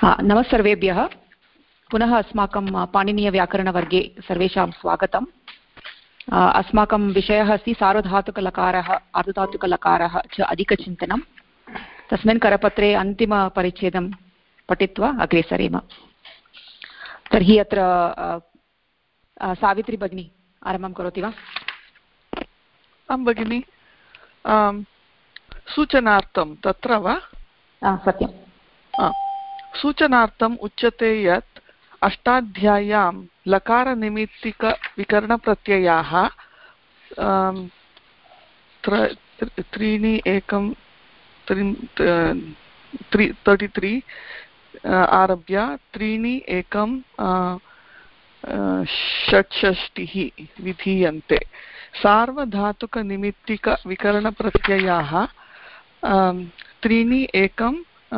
नमः सर्वेभ्यः। पुनः अस्माकं पाणिनीयव्याकरणवर्गे सर्वेषां स्वागतम्। अस्माकं विषयः अस्ति सार्वधातुकलकारः आर्धधातुकलकारः च अधिकचिन्तनं। तस्मिन् करपत्रे अन्तिमपरिच्छेदं पठित्वा अग्रे सरेम। तर्हि अत्र सावित्री भगिनी आरम्भं करोति वा? आं भगिनि, सूचनार्थं तत्र वा? सत्यं। सूचनार्थम् उच्यते यत् अष्टाध्याय्यां लकारनिमित्तिकविकरणप्रत्ययाः त्रीणि एकं 33 आरभ्य त्रीणि एकं 66 विधीयन्ते। सार्वधातुकनिमित्तिकविकरणप्रत्ययाः त्रीणि एकं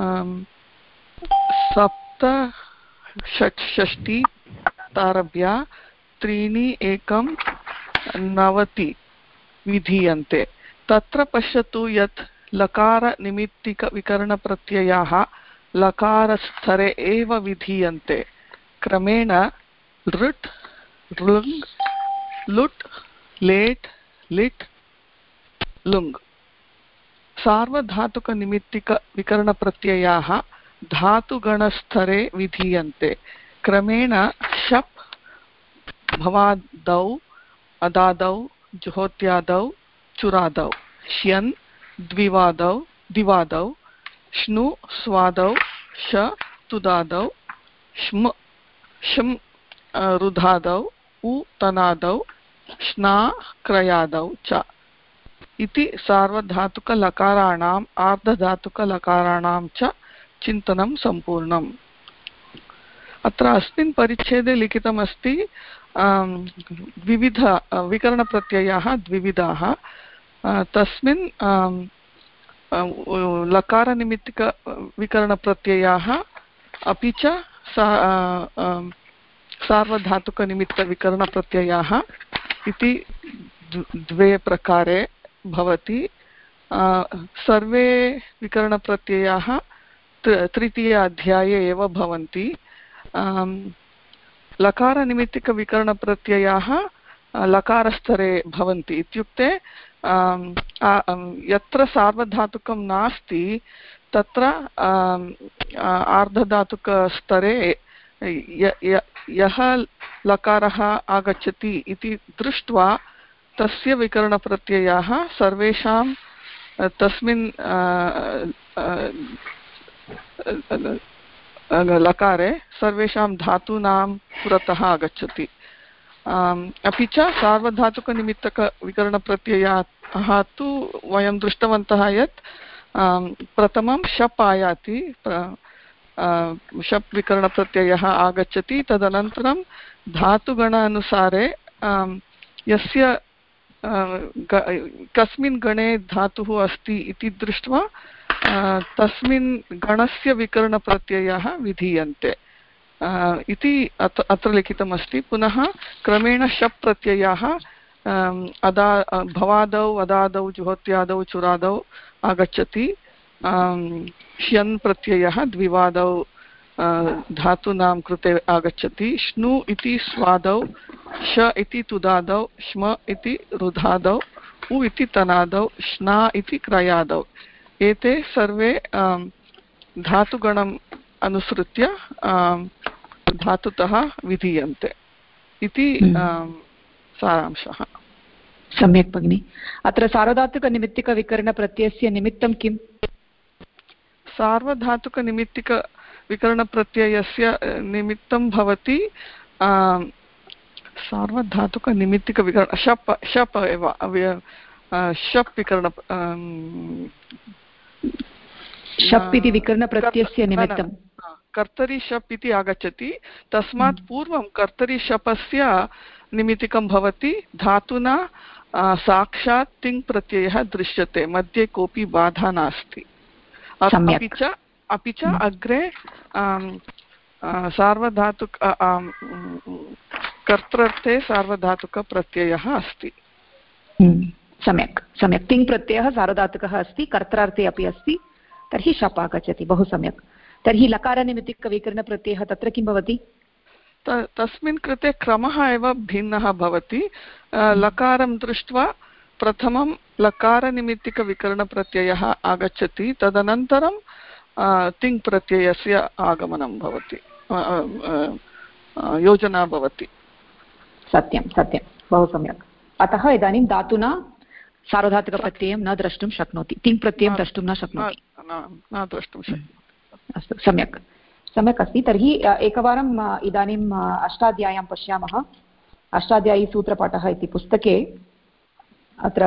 67 आरभ्य त्रीणि एकं 90 विधीयन्ते। तत्र पश्यतु यत् लकारनिमित्तिकविकरणप्रत्ययाः लकारस्थरे एव विधीयन्ते। क्रमेण लृट् लृङ् लुट् लेट् लिट् लुङ्। सार्वधातुकनिमित्तिकविकरणप्रत्ययाः धातुगणस्थरे विधीयन्ते। क्रमेण शप् भवादौ अदादौ जुहोत्यादौ चुरादौ, श्यन् द्विवादौ दिवादौ, श्नु स्वादौ, श तुदादौ, श्म शं रुधादौ, उ तनादौ, श्ना क्रयादौ च इति सार्वधातुकलकाराणाम् आर्धधातुकलकाराणां च चिन्तनं सम्पूर्णम्। अत्र अस्मिन् परिच्छेदे लिखितमस्ति विविध विकरणप्रत्ययाः द्विविधाः। तस्मिन् लकारनिमित्तिकविकरणप्रत्ययाः अपि च सार्वधातुकनिमित्तविकरणप्रत्ययाः इति द्वे प्रकारे भवति। सर्वे विकरणप्रत्ययाः तृतीय अध्याये एव भवन्ति। लकारनिमित्तिकविकरणप्रत्ययाः लकारस्तरे भवन्ति इत्युक्ते यत्र सार्वधातुकं नास्ति तत्र आर्धधातुकस्तरे यः लकारः आगच्छति इति दृष्ट्वा तस्य विकरणप्रत्ययाः सर्वेषां तस्मिन् लकारे सर्वेषां धातूनां पुरतः आगच्छति। अपि च सार्वधातुकनिमित्तकविकरणप्रत्ययाः तु वयं दृष्टवन्तः यत् प्रथमं शप् आयाति, शप् विकरणप्रत्ययः आगच्छति। तदनन्तरं धातुगणानुसारे यस्य कस्मिन् गणे धातुः अस्ति इति दृष्ट्वा तस्मिन् गणस्य विकरणप्रत्ययाः विधीयन्ते इति अत्र लिखितमस्ति। पुनः क्रमेण शप् प्रत्ययाः भवादौ अदादौ जुहोत्यादौ चुरादौ आगच्छति। श्यन् प्रत्ययः द्विवादौ धातूनां कृते आगच्छति। श्नु इति स्वादौ, श इति तुदादौ, श्म इति रुधादौ, उ इति तनादौ, श्ना इति क्रयादौ। एते सर्वे धातुगणम् अनुसृत्य धातुतः विधीयन्ते इति सारांशः। सम्यक् भगिनि। अत्र सार्वधातुकनिमित्तिकविकरणप्रत्ययस्य निमित्तं किम्? सार्वधातुकनिमित्तिकविकरणप्रत्ययस्य निमित्तं भवति सार्वधातुकनिमित्तिकविकरण शप् एव शप् विकरण शप् इति विकरणप्रत्ययस्य निमित्तं कर्तरि शप् इति आगच्छति। तस्मात् पूर्वं कर्तरि शपस्य निमित्तिकं भवति धातुना साक्षात् तिङ् प्रत्ययः दृश्यते, मध्ये कोऽपि बाधा नास्ति। अपि च अग्रे सार्वधातुक कर्तृर्थे सार्वधातुकप्रत्ययः अस्ति। सम्यक् सम्यक्। तिङ् प्रत्ययः सार्वधातुकः अस्ति, कर्त्रार्थे अपि अस्ति, तर्हि शप् आगच्छति। बहु सम्यक्। तर्हि लकारनिमित्तिकविकरणप्रत्ययः तत्र किं भवति? तस्मिन् कृते क्रमः एव भिन्नः भवति। लकारं दृष्ट्वा प्रथमं लकारनिमित्तिकविकरणप्रत्ययः आगच्छति, तदनन्तरं तिङ् प्रत्ययस्य आगमनं भवति, योजना भवति। सत्यं सत्यं, बहु सम्यक्। अतः इदानीं धातुना सार्वधातुकप्रत्ययं न द्रष्टुं शक्नोति, तिङ् प्रत्ययं द्रष्टुं न शक्नोति, न द्रष्टुं शक्नोति। अस्तु, सम्यक् सम्यक् अस्ति। तर्हि एकवारम् इदानीम् अष्टाध्याय्यां पश्यामः। अष्टाध्यायी सूत्रपाठः इति पुस्तके अत्र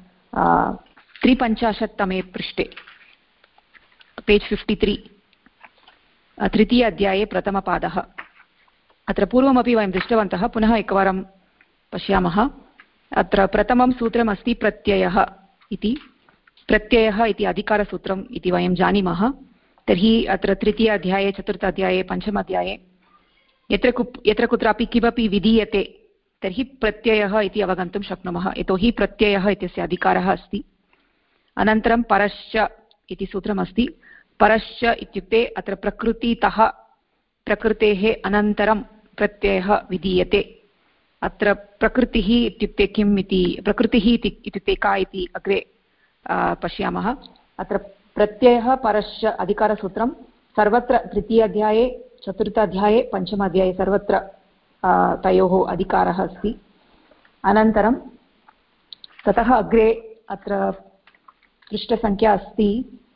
350तमे पृष्ठे पेज् 53 तृतीय अध्याये प्रथमपादः। अत्र पूर्वमपि वयं दृष्टवन्तः, पुनः एकवारं पश्यामः। अत्र प्रथमं सूत्रमस्ति प्रत्ययः इति। प्रत्ययः इति अधिकारसूत्रम् इति वयं जानीमः। तर्हि अत्र तृतीय अध्याये, चतुर्थ अध्याये, पञ्चम अध्याये यत्र कुत्रापि किमपि विधीयते तर्हि प्रत्ययः इति अवगन्तुं शक्नुमः, यतोहि प्रत्ययः इत्यस्य अधिकारः अस्ति। अनन्तरं परश्च इति सूत्रमस्ति। परश्च इत्युक्ते अत्र प्रकृतितः, प्रकृतेः अनन्तरं प्रत्ययः विधीयते। अत्र प्रकृतिः इत्युक्ते किम् इति, प्रकृतिः इत्युक्ते का इति अग्रे पश्यामः। अत्र प्रत्ययः परश्च अधिकारसूत्रं सर्वत्र तृतीय अध्याये, चतुर्थ अध्याये, पञ्चम अध्याये सर्वत्र तयोः अधिकारः अस्ति। अनन्तरं ततः अग्रे अत्र पृष्ठसङ्ख्या अस्ति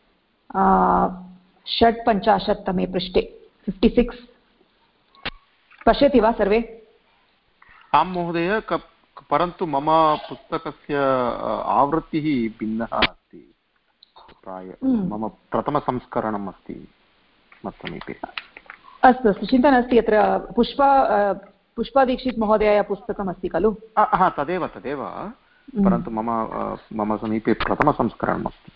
56तमे पृष्ठे 56। पश्यति वा सर्वे? आं महोदय, परन्तु मम पुस्तकस्य आवृत्तिः भिन्नः अस्ति। प्राय मम प्रथमसंस्करणम् अस्ति मत्समीपे। अस्तु अस्तु, चिन्ता नास्ति। अत्र पुष्पादीक्षित् महोदयाः पुस्तकम् अस्ति खलु? हा, तदेव तदेव, परन्तु मम समीपे प्रथमसंस्करणम् अस्ति,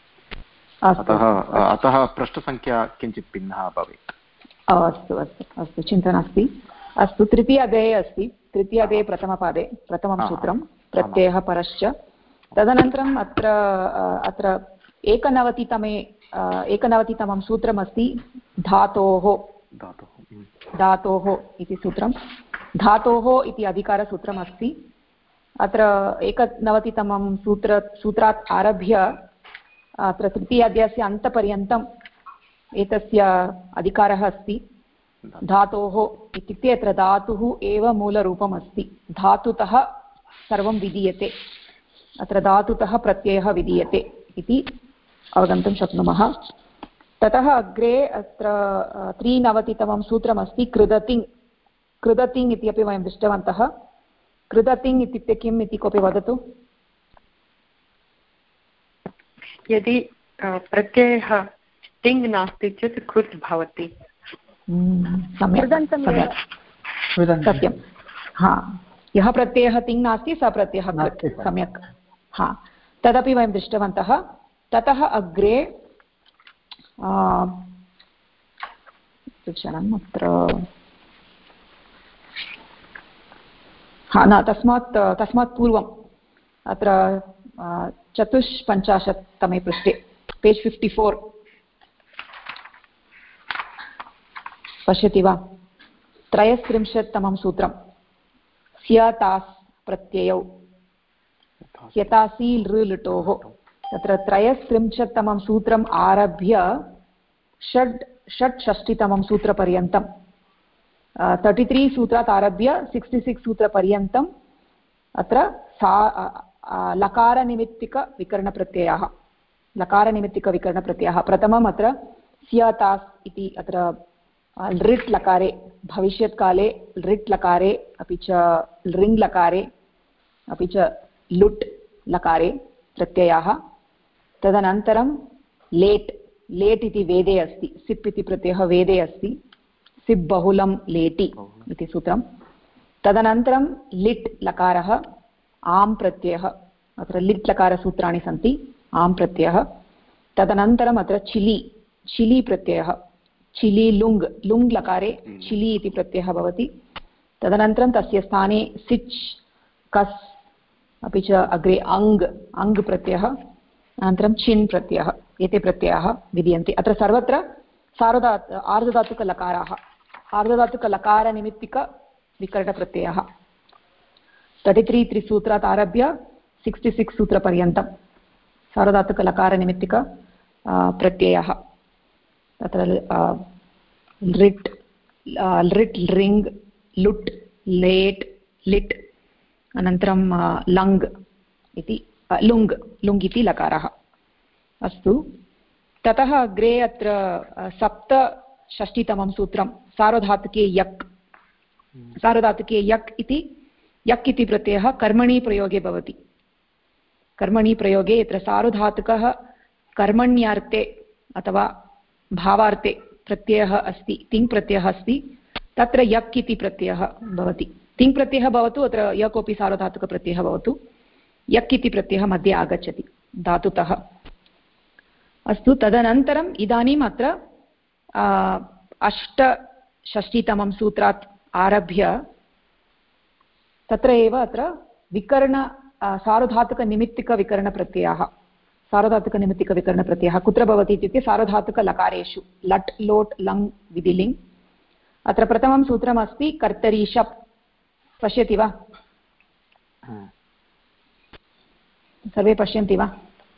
अतः पृष्ठसङ्ख्या किञ्चित् भिन्नः भवेत्। अस्तु अस्तु अस्तु, चिन्ता नास्ति। अस्तु, तृतीय अध्याये अस्ति। तृतीय अध्याये प्रथमपादे प्रथमं सूत्रं प्रत्ययः परश्च। तदनन्तरम् अत्र 91तमं सूत्रमस्ति धातोः इति सूत्रं। धातोः इति अधिकारसूत्रमस्ति। अत्र 91तमं सूत्रात् आरभ्य अत्र तृतीय अध्यायस्य अन्तपर्यन्तम् एतस्य अधिकारः अस्ति। धातोः इत्युक्ते अत्र धातुः एव मूलरूपम् अस्ति। धातुतः सर्वं विधीयते, अत्र धातुतः प्रत्ययः विधीयते इति अवगन्तुं शक्नुमः। ततः अग्रे अत्र 93तमं सूत्रमस्ति कृदतिङ्। कृदतिङ् इति अपि वयं दृष्टवन्तः। कृदतिङ् इत्युक्ते किम् इति कोऽपि वदतु? यदि प्रत्ययः तिङ् नास्ति चेत् कृत् भवति। सत्यं, हा, यः प्रत्ययः तिङ् नास्ति सः प्रत्ययः कृत्। सम्यक्, हा, तदपि वयं दृष्टवन्तः। ततः अग्रे क्षणम् अत्र, हा न, तस्मात् पूर्वम् अत्र 54तमे पृष्ठे पेज् 54 पश्यति वा? 33तमं सूत्रं स्यतास् प्रत्ययौ, स्यतासि लृ लुटोः। तत्र 33तमं सूत्रम् आरभ्य षट्षष्टितमं सूत्रपर्यन्तं 33 सूत्रात् आरभ्य 66 सूत्रपर्यन्तम् अत्र लकारनिमित्तिकविकरणप्रत्ययाः। प्रथमम् अत्र स्यतास् इति, अत्र लृट् लकारे, भविष्यत्काले लृट् लकारे, अपि च लृङ् लकारे, अपि च लुट् लकारे प्रत्ययाः। तदनन्तरं लेट् इति वेदे अस्ति। सिप् इति प्रत्ययः वेदे अस्ति। सिप् बहुलं लेटि इति सूत्रं। तदनन्तरं लिट् लकारः, आम् प्रत्ययः। अत्र लिट् लकारसूत्राणि सन्ति, आम् प्रत्ययः। तदनन्तरम् अत्र चिलि प्रत्ययः, चिलि लुङ् लकारे चिलि इति प्रत्ययः भवति। तदनन्तरं तस्य स्थाने सिच्, कस्, अपि च अग्रे अङ् प्रत्ययः, अनन्तरं चिन् प्रत्ययः। एते प्रत्ययाः विधीयन्ते। अत्र सर्वत्र आर्धधातुकलकाराः आर्धधातुकलकारनिमित्तिकविकरणप्रत्ययः 33 त्रिसूत्रात् आरभ्य 66 सूत्रपर्यन्तं सार्वधातुकलकारनिमित्तिक प्रत्ययः तत्र लृट् लृट् लृङ् लुट् लेट् लिट् अनन्तरं लङ् इति लुङ् इति लकारः। अस्तु, ततः अग्रे अत्र सप्तषष्टितमं सूत्रं सार्वधातुके यक् इति प्रत्ययः कर्मणि प्रयोगे भवति। कर्मणि प्रयोगे यत्र सार्वधातुकः कर्मण्यार्थे अथवा भावार्थे प्रत्ययः अस्ति, तिङ् प्रत्ययः अस्ति, तत्र यक् इति प्रत्ययः भवति। तिङ् प्रत्ययः भवतु, अत्र य कोऽपि सार्वधातुकप्रत्ययः भवतु, यक् इति प्रत्ययः मध्ये आगच्छति धातुतः। अस्तु, तदनन्तरम् इदानीम् अत्र अष्टषष्टितमं सूत्रात् आरभ्य तत्र एव अत्र विकर्ण सार्वधातुकनिमित्तिकविकरणप्रत्ययः कुत्र भवति इत्युक्ते सार्वधातुकलकारेषु लट् लोट् लङ् विधिलिङ्। अत्र प्रथमं सूत्रमस्ति कर्तरि शप्, पश्यति वा? सर्वे पश्यन्ति वा?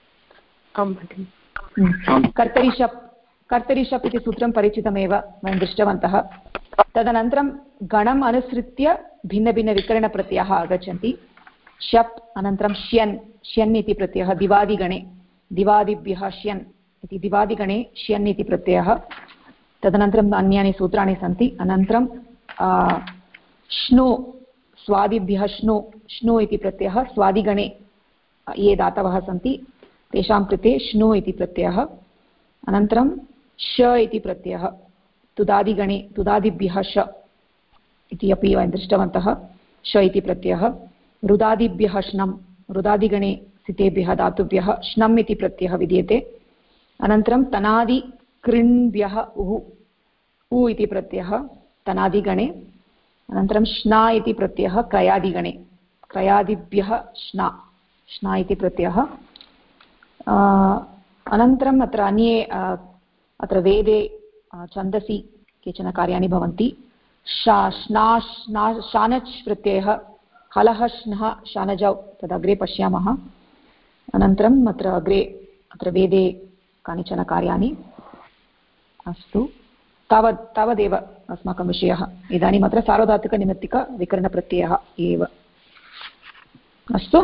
कर्तरि शप् इति सूत्रं परिचितमेव, वयं दृष्टवन्तः। तदनन्तरं गणम् अनुसृत्य भिन्नभिन्नविकरणप्रत्ययाः आगच्छन्ति। शप् अनन्तरं श्यन् इति प्रत्ययः दिवादिगणे, दिवादिभ्यः श्यन् इति दिवादिगणे श्यन् इति प्रत्ययः। तदनन्तरम् अन्यानि सूत्राणि सन्ति। अनन्तरं श्नु, स्वादिभ्यः श्नु इति प्रत्ययः स्वादिगणे ये धातवः सन्ति तेषां कृते श्नु इति प्रत्ययः। अनन्तरं श इति प्रत्ययः तुदादिगणे तुदादिभ्यः श इति अपि वयं दृष्टवन्तः, श इति प्रत्ययः। रुदादिभ्यः श्नं, रुदादिगणे स्थितेभ्यः धातुभ्यः श्नम् इति प्रत्ययः विद्यते। अनन्तरं तनादि कृण्भ्यः उ इति प्रत्ययः तनादिगणे। अनन्तरं श्ना इति प्रत्ययः क्रयादिगणे, क्रयादिभ्यः श्ना इति प्रत्ययः। अनन्तरम् अत्र अन्ये अत्र वेदे छन्दसि केचन कार्याणि भवन्ति। शानच् प्रत्ययः हलः श्नः शानजौ, तदग्रे पश्यामः। अनन्तरम् अत्र वेदे कानिचन कार्याणि। अस्तु, तावदेव अस्माकं विषयः। इदानीम् अत्र सार्वधातुकनिमित्तिकविकरणप्रत्ययः एव। अस्तु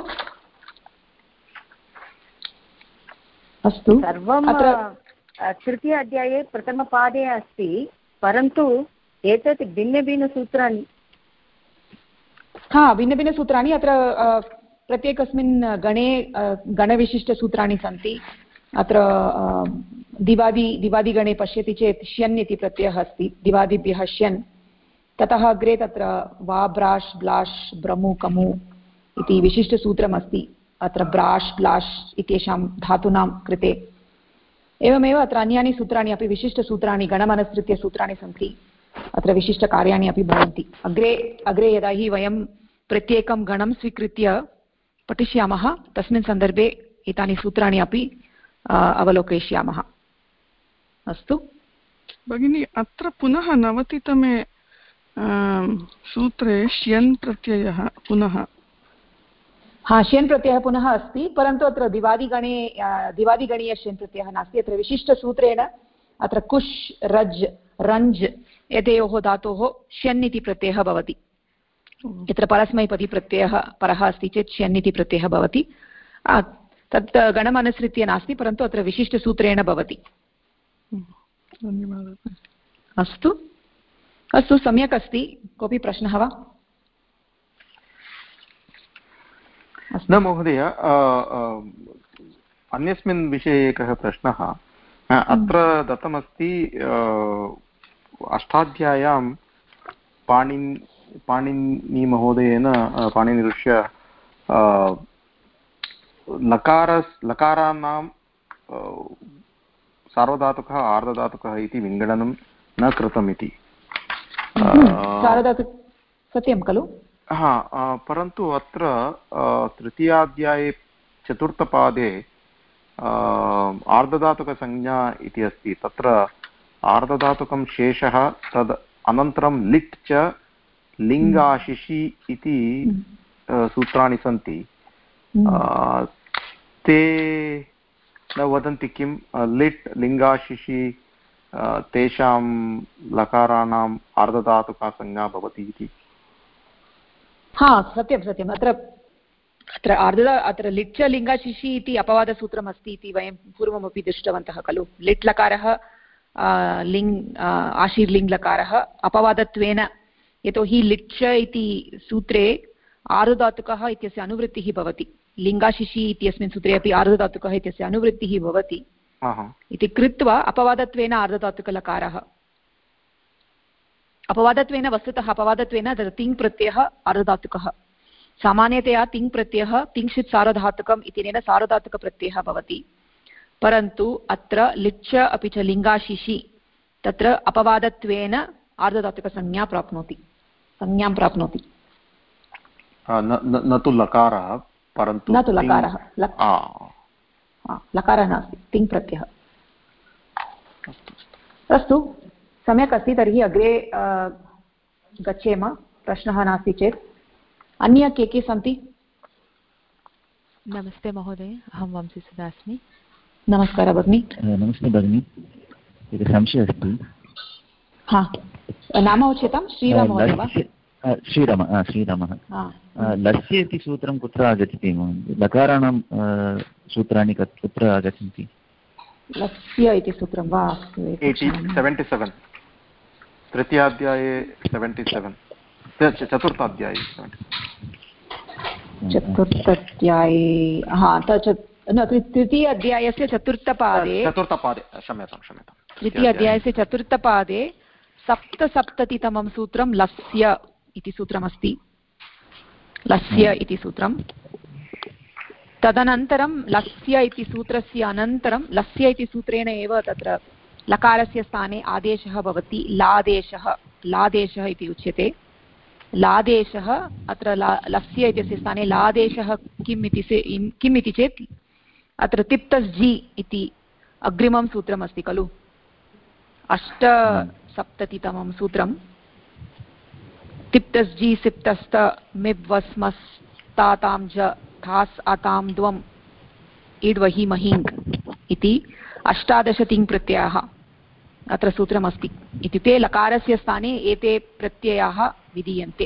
अस्तु, सर्वं तृतीय अध्याये प्रथमपादे अस्ति, परन्तु एतत् भिन्नभिन्नसूत्राणि भिन्नभिन्नसूत्राणि अत्र प्रत्येकस्मिन् गणे गणविशिष्टसूत्राणि सन्ति। अत्र दिवादिगणे पश्यति चेत् श्यन् इति प्रत्ययः अस्ति, दिवादिभ्यः श्यन्। ततः अग्रे तत्र वा ब्राश् ब्लाश् ब्रमु कमु इति विशिष्टसूत्रमस्ति अत्र ब्राश् ब्लाश् इत्येषां धातूनां कृते। एवमेव अत्र अन्यानि सूत्राणि अपि विशिष्टसूत्राणि गणमनुसृत्य सूत्राणि सन्ति, अत्र विशिष्टकार्याणि अपि भवन्ति। अग्रे यदा हि वयं प्रत्येकं गणं स्वीकृत्य पठिष्यामः तस्मिन् सन्दर्भे एतानि सूत्राणि अपि अवलोकयिष्यामः। अस्तु भगिनी, अत्र पुनः 90तमे सूत्रे श्यन् प्रत्ययः पुनः श्यन् प्रत्ययः पुनः अस्ति, परन्तु अत्र दिवादिगणीय श्यन् प्रत्ययः नास्ति। अत्र विशिष्टसूत्रेण अत्र कुश् रज् रञ्ज् एतयोः धातोः श्यन् इति प्रत्ययः भवति। यत्र परस्मैपदी प्रत्ययः परः अस्ति चेत् श्यन् इति प्रत्ययः भवति। तत् गणमनुसृत्य नास्ति, परन्तु अत्र विशिष्टसूत्रेण भवति। धन्यवादः। अस्तु, सम्यक् अस्ति। कोऽपि प्रश्नः वा? न महोदय, अन्यस्मिन् विषये एकः प्रश्नः। अत्र दत्तमस्ति अष्टाध्याय्यां पाणिनिमहोदयेन पाणिनिऋष्य लकाराणां सार्वधातुकः आर्धधातुकः इति विङ्गडनं न कृतम् इति। सत्यं खलु? परन्तु अत्र तृतीयाध्याये चतुर्थपादे आर्धधातुकसंज्ञा इति अस्ति। तत्र आर्धधातुकं शेषः तद् अनन्तरं लिट् च लिङ्गाशिषि इति सूत्राणि सन्ति ते न वदन्ति किं लिट् लिङ्गाशिषि तेषां लकाराणाम् आर्धधातुका संज्ञा भवति इति। हा सत्यं सत्यम् अत्र लिट् च लिङ्गाशिषि इति अपवादसूत्रम् अस्ति इति वयं पूर्वमपि दृष्टवन्तः खलु। लिट् लकारः आशीर्लिङ्ग्लकारः अपवादत्वेन, यतोहि लिट् च इति सूत्रे आर्धधातुकः इत्यस्य अनुवृत्तिः भवति, लिङ्गाशिषि इत्यस्मिन् सूत्रे अपि आर्धधातुकः इत्यस्य अनुवृत्तिः भवति इति कृत्वा अपवादत्वेन आर्धधातुकलकारः, अपवादत्वेन वस्तुतः अपवादत्वेन तत् तिङ् प्रत्ययः आर्धधातुकः। सामान्यतया तिङ् प्रत्ययः तिङ्क्षित् सार्वधातुकम् इत्यनेन सार्वधातुकप्रत्ययः भवति, परन्तु अत्र लिट् च अपि च लिङ्गाशिषि तत्र अपवादत्वेन आर्धधातुकसंज्ञां प्राप्नोति। न तु लकारः, परन्तु न तु लकारः, लकारः नास्ति, तिङ् प्रत्ययः। अस्तु, सम्यक् अस्ति। तर्हि अग्रे गच्छेम, प्रश्नः नास्ति चेत्। अन्य के सन्ति? नमस्ते महोदय, अहं वंशीसुधा अस्मि। नमस्कारः भगिनी। नमस्ते भगिनी, एकः संशयः अस्ति। हा, नाम उच्यतां? श्रीरामः वा? श्रीरामः। लस्य इति सूत्रं कुत्र आगच्छति? लकाराणां सूत्राणि कुत्र आगच्छन्ति? लस्य इति सूत्रं वा? 77 तृतीयाध्याये 77 चतुर्थाध्याये तृतीय अध्यायस्य चतुर्थपादे क्षम्यतां तृतीय अध्यायस्य चतुर्थपादे सप्तसप्ततितमं सूत्रं लस्य इति सूत्रमस्ति। लस्य इति सूत्रं, तदनन्तरं लस्य इति सूत्रस्य अनन्तरं लस्य इति सूत्रेण एव तत्र लकारस्य स्थाने आदेशः भवति, लादेशः इति उच्यते। लादेशः अत्र लस्य इत्यस्य स्थाने लादेशः किम् इति चेत् अत्र तिप्तस् जि इति अग्रिमं सूत्रमस्ति खलु, 8सप्ततितमं सूत्रं। तिप्तस् जि सिप्तस्त मिब्वस्मस्तातां ज थास् आतां द्वम् इड्वहि महिङ् इति 18 तिङ् प्रत्ययाः अत्र सूत्रमस्ति। इत्युक्ते लकारस्य स्थाने एते प्रत्ययाः विधीयन्ते।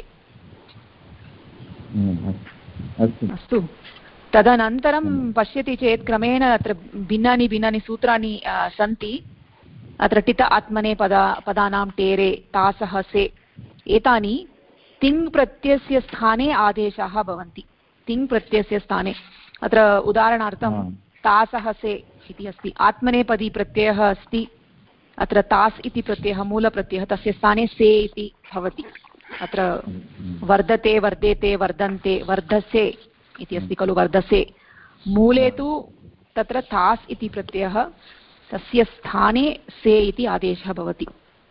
अस्तु, तदनन्तरं पश्यति चेत् क्रमेण अत्र भिन्नानि सूत्राणि सन्ति। अत्र टित आत्मने पदानां टेरे तासः से एतानि तिङ् प्रत्ययस्य स्थाने आदेशाः भवन्ति। तिङ् प्रत्ययस्य स्थाने अत्र उदाहरणार्थं तासः से इति अस्ति, आत्मनेपदी प्रत्ययः अस्ति, अत्र तास् इति प्रत्ययः मूलप्रत्ययः, तस्य स्थाने से इति भवति। अत्र वर्धते वर्धेते वर्धन्ते वर्धसे इति अस्ति खलु, वर्धसे मूले तु तत्र तास् इति प्रत्ययः, तस्य स्थाने से इति आदेशः भवति।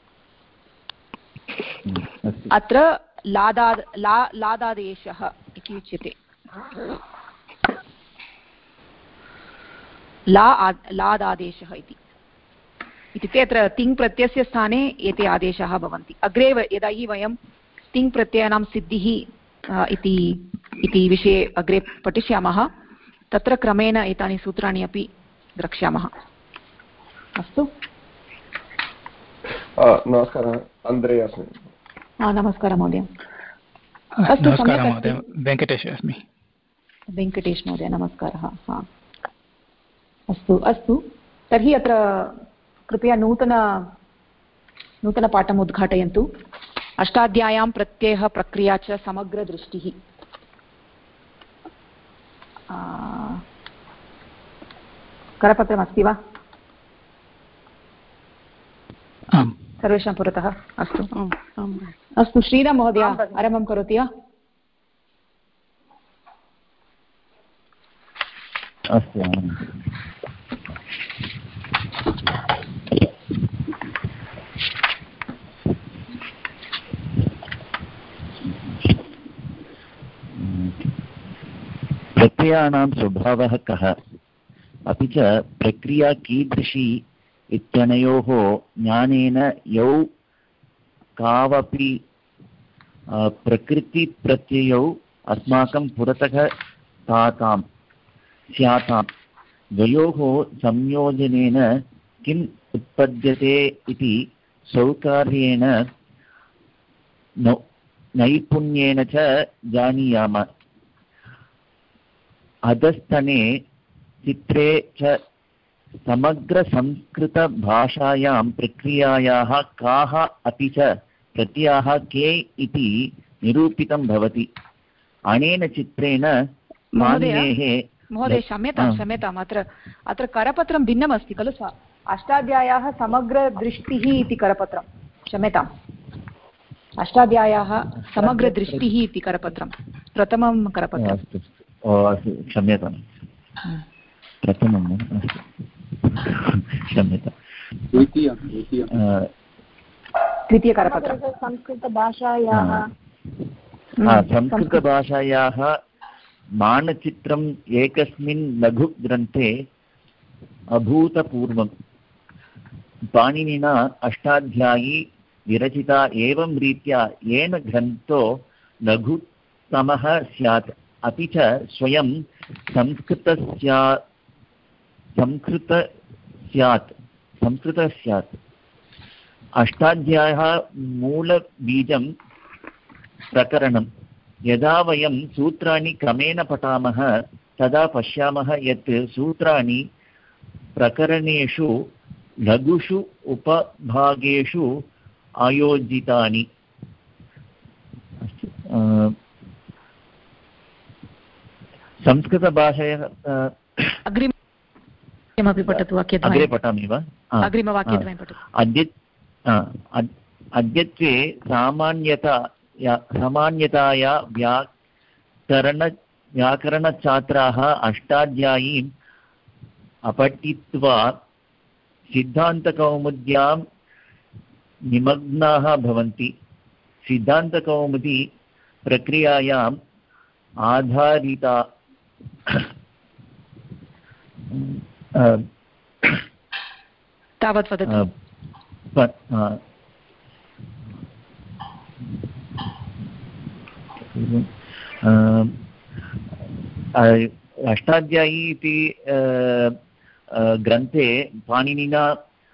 अत्र लादादेशः इति उच्यते। लादादेशः इत्युक्ते अत्र तिङ् प्रत्ययस्य स्थाने एते आदेशाः भवन्ति। अग्रे यदा हि वयं तिङ् प्रत्ययानां सिद्धिः इति विषये अग्रे पठिष्यामः, तत्र क्रमेण एतानि सूत्राणि अपि द्रक्ष्यामः। अस्तु, नमस्कारः, अन्द्रे अस्मि। नमस्कारः महोदय। अस्तु, नमस्कारः महोदय, वेङ्कटेश अस्मि। वेङ्कटेश महोदय, नमस्कारः। अस्तु, तर्हि अत्र कृपया नूतनपाठम् उद्घाटयन्तु। अष्टाध्याय्यां प्रत्ययः प्रक्रिया च समग्रदृष्टिः। करपत्रमस्ति वा सर्वेषां पुरतः? अस्तु, श्रीराम महोदय आरम्भं करोति वा? अस्तु, प्रत्ययानां स्वभावः कः, अपि च प्रक्रिया कीदृशी इत्यनयोः ज्ञानेन यौ कावपि प्रकृतिप्रत्ययौ अस्माकं पुरतः स्यातां द्वयोः संयोजनेन किम् उत्पद्यते इति सौकार्येण नैपुण्येन च जानीयाम। अधस्तने चित्रे च समग्रसंस्कृतभाषायां प्रक्रियायाः काः अपि च प्रत्ययाः के इति निरूपितं भवति। अनेन चित्रेण महोदय क्षम्यताम् अत्र करपत्रं भिन्नमस्ति खलु। अष्टाध्याय्याः समग्रदृष्टिः इति करपत्रं, क्षम्यताम्, अष्टाध्याय्याः समग्रदृष्टिः इति करपत्रं प्रथमं करपत्रं। क्षम्यताम्, प्रथमं क्षम्यताम्, तृतीयकरपत्रं संस्कृतभाषायाः मानचित्रम् एकस्मिन् लघुग्रन्थे अभूतपूर्वं पाणिनिना अष्टाध्यायी विरचिता एवं रीत्या येन ग्रन्थो लघुतमः स्यात् अपि च स्वयं संस्कृत स्यात्। अष्टाध्यायः मूलबीजं प्रकरणं। यदा वयं सूत्राणि क्रमेण पठामः तदा पश्यामः यत् सूत्राणि प्रकरणेषु लघुषु उपभागेषु आयोजितानि। संस्कृतभाषायाः अग्रिमवाक्यमपि पठतु। अग्रे पठामि वा? अग्रिमवाक्यद्वयं पठतु। अद्यत्वे सामान्यताया व्याकरणछात्राः अष्टाध्यायीम् अपठित्वा सिद्धान्तकौमुद्यां निमग्नाः भवन्ति। सिद्धान्तकौमुदी प्रक्रियायाम् आधारिता तावत् वदतु। अष्टाध्यायी इति ग्रन्थे पाणिनिना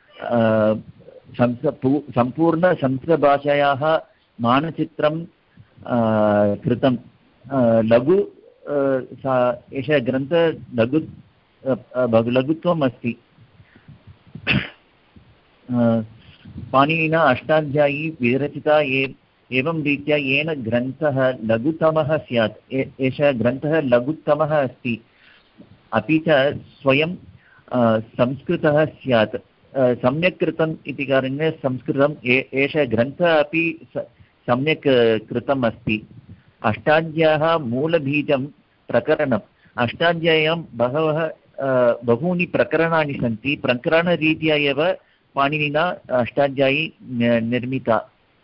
सम्पूर्णसंस्कृतभाषायाः मानचित्रं कृतं। लघु एषः ग्रन्थः लघुत्वम् अस्ति। पाणिनिना अष्टाध्यायी विरचिता एवं रीत्या येन ग्रन्थः लघुतमः स्यात्। एषः ग्रन्थः लघुतमः अस्ति अपि च स्वयं संस्कृतः स्यात्। सम्यक् कृतम् इति कारणेन संस्कृतम् एषः ग्रन्थः अपि सम्यक् कृतम् अस्ति। अष्टाध्यायः मूलबीजं प्रकरणम्। अष्टाध्याय्यां बहूनि प्रकरणानि सन्ति। प्रकरणरीत्या एव पाणिनिना अष्टाध्यायी निर्मिता।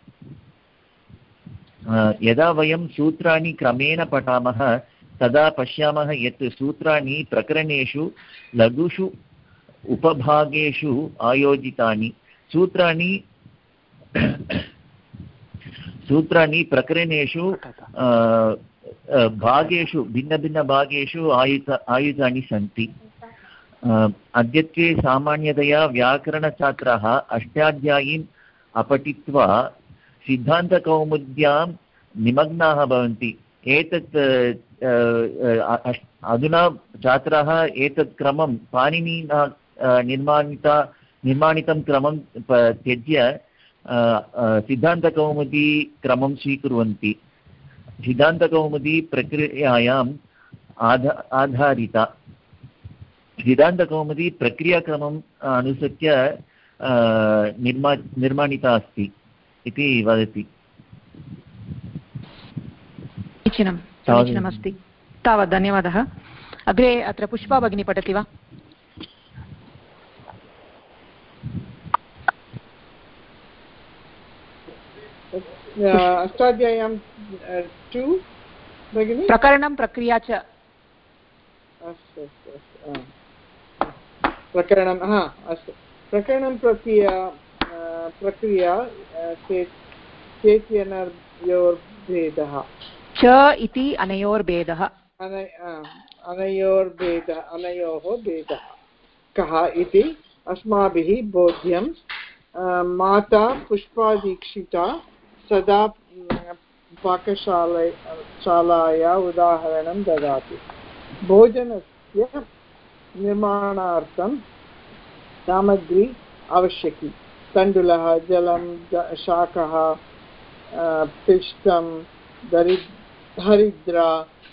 यदा वयं सूत्राणि क्रमेण पठामः तदा पश्यामः यत् सूत्राणि प्रकरणेषु लघुषु उपभागेषु आयोजितानि। सूत्राणि प्रकरणेषु भागेषु भिन्नभिन्नभागेषु आयुतानि सन्ति। अद्यत्वे सामान्यतया व्याकरणछात्राः अष्टाध्यायीम् अपठित्वा सिद्धान्तकौमुद्यां निमग्नाः भवन्ति। अधुना छात्राः एतत् क्रमं पाणिनिना निर्माणितं क्रमं त्यज्य सिद्धान्तकौमुदी क्रमं स्वीकुर्वन्ति। सिद्धान्तकौमुदी प्रक्रियायाम् आधारिता। सिद्धान्तकौमुदी प्रक्रियाक्रमम् अनुसृत्य निर्माणिता अस्ति इति वदति। समीचीनमस्ति। तावत् धन्यवादः। अग्रे अत्र पुष्पा भगिनी पठति वा? अष्टाध्याय्यां 2 भगिनि प्रकरणं प्रक्रिया च। अस्तु प्रकरणम् अस्तु प्रकरणं प्रक्रिया चेत्यनयोर्भेदः च इति अनयोर्भेदः अनयोः भेदः कः इति अस्माभिः बोध्यं। माता पुष्पादीक्षिता सदा पाकशालाया उदाहरणं ददाति। भोजनस्य निर्माणार्थं सामग्री आवश्यकी। तण्डुलः, जलं, शाकः, पिष्टं, हरिद्रा,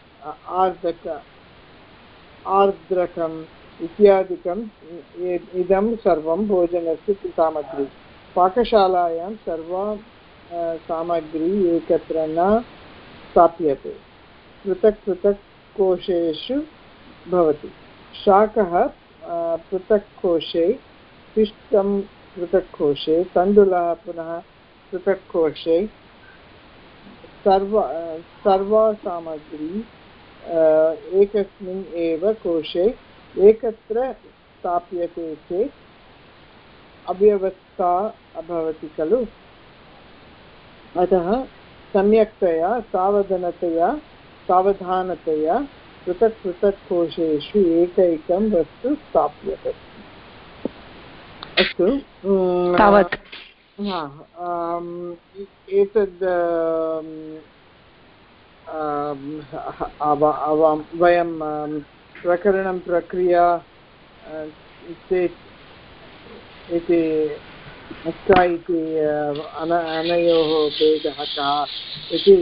आर्द्रकम् इत्यादिकम् इदं सर्वं भोजनस्य सामग्री। पाकशालायां सर्वा सामग्री एकत्र न स्थाप्यते, पृथक् पृथक् कोशेषु भवति। शाकः पृथक् कोशे, पिष्टं पृथक् कोशे, तण्डुलः पुनः पृथक् कोशे। सर्वा सामग्री एकस्मिन् एव कोशे एकत्र स्थाप्यते चेत् अव्यवस्था भवति खलु। अतः सम्यक्तया सावधानतया पृथक् पृथक् कोशेषु एकैकं वस्तु स्थाप्यते। अस्तु, तावत् एतद् वयं प्रकरणं प्रक्रिया चेत् इति अनयोः भेदः कः इति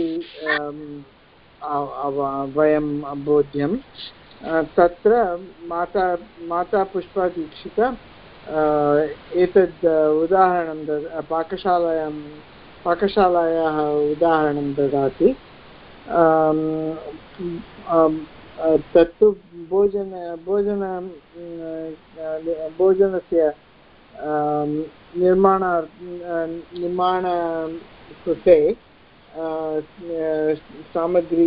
वयं बोध्यं। तत्र माता पुष्पादीक्षिता एतद् उदाहरणं पाकशालायाः उदाहरणं ददाति। तत्तु भोजनस्य निर्माण कृते सामग्री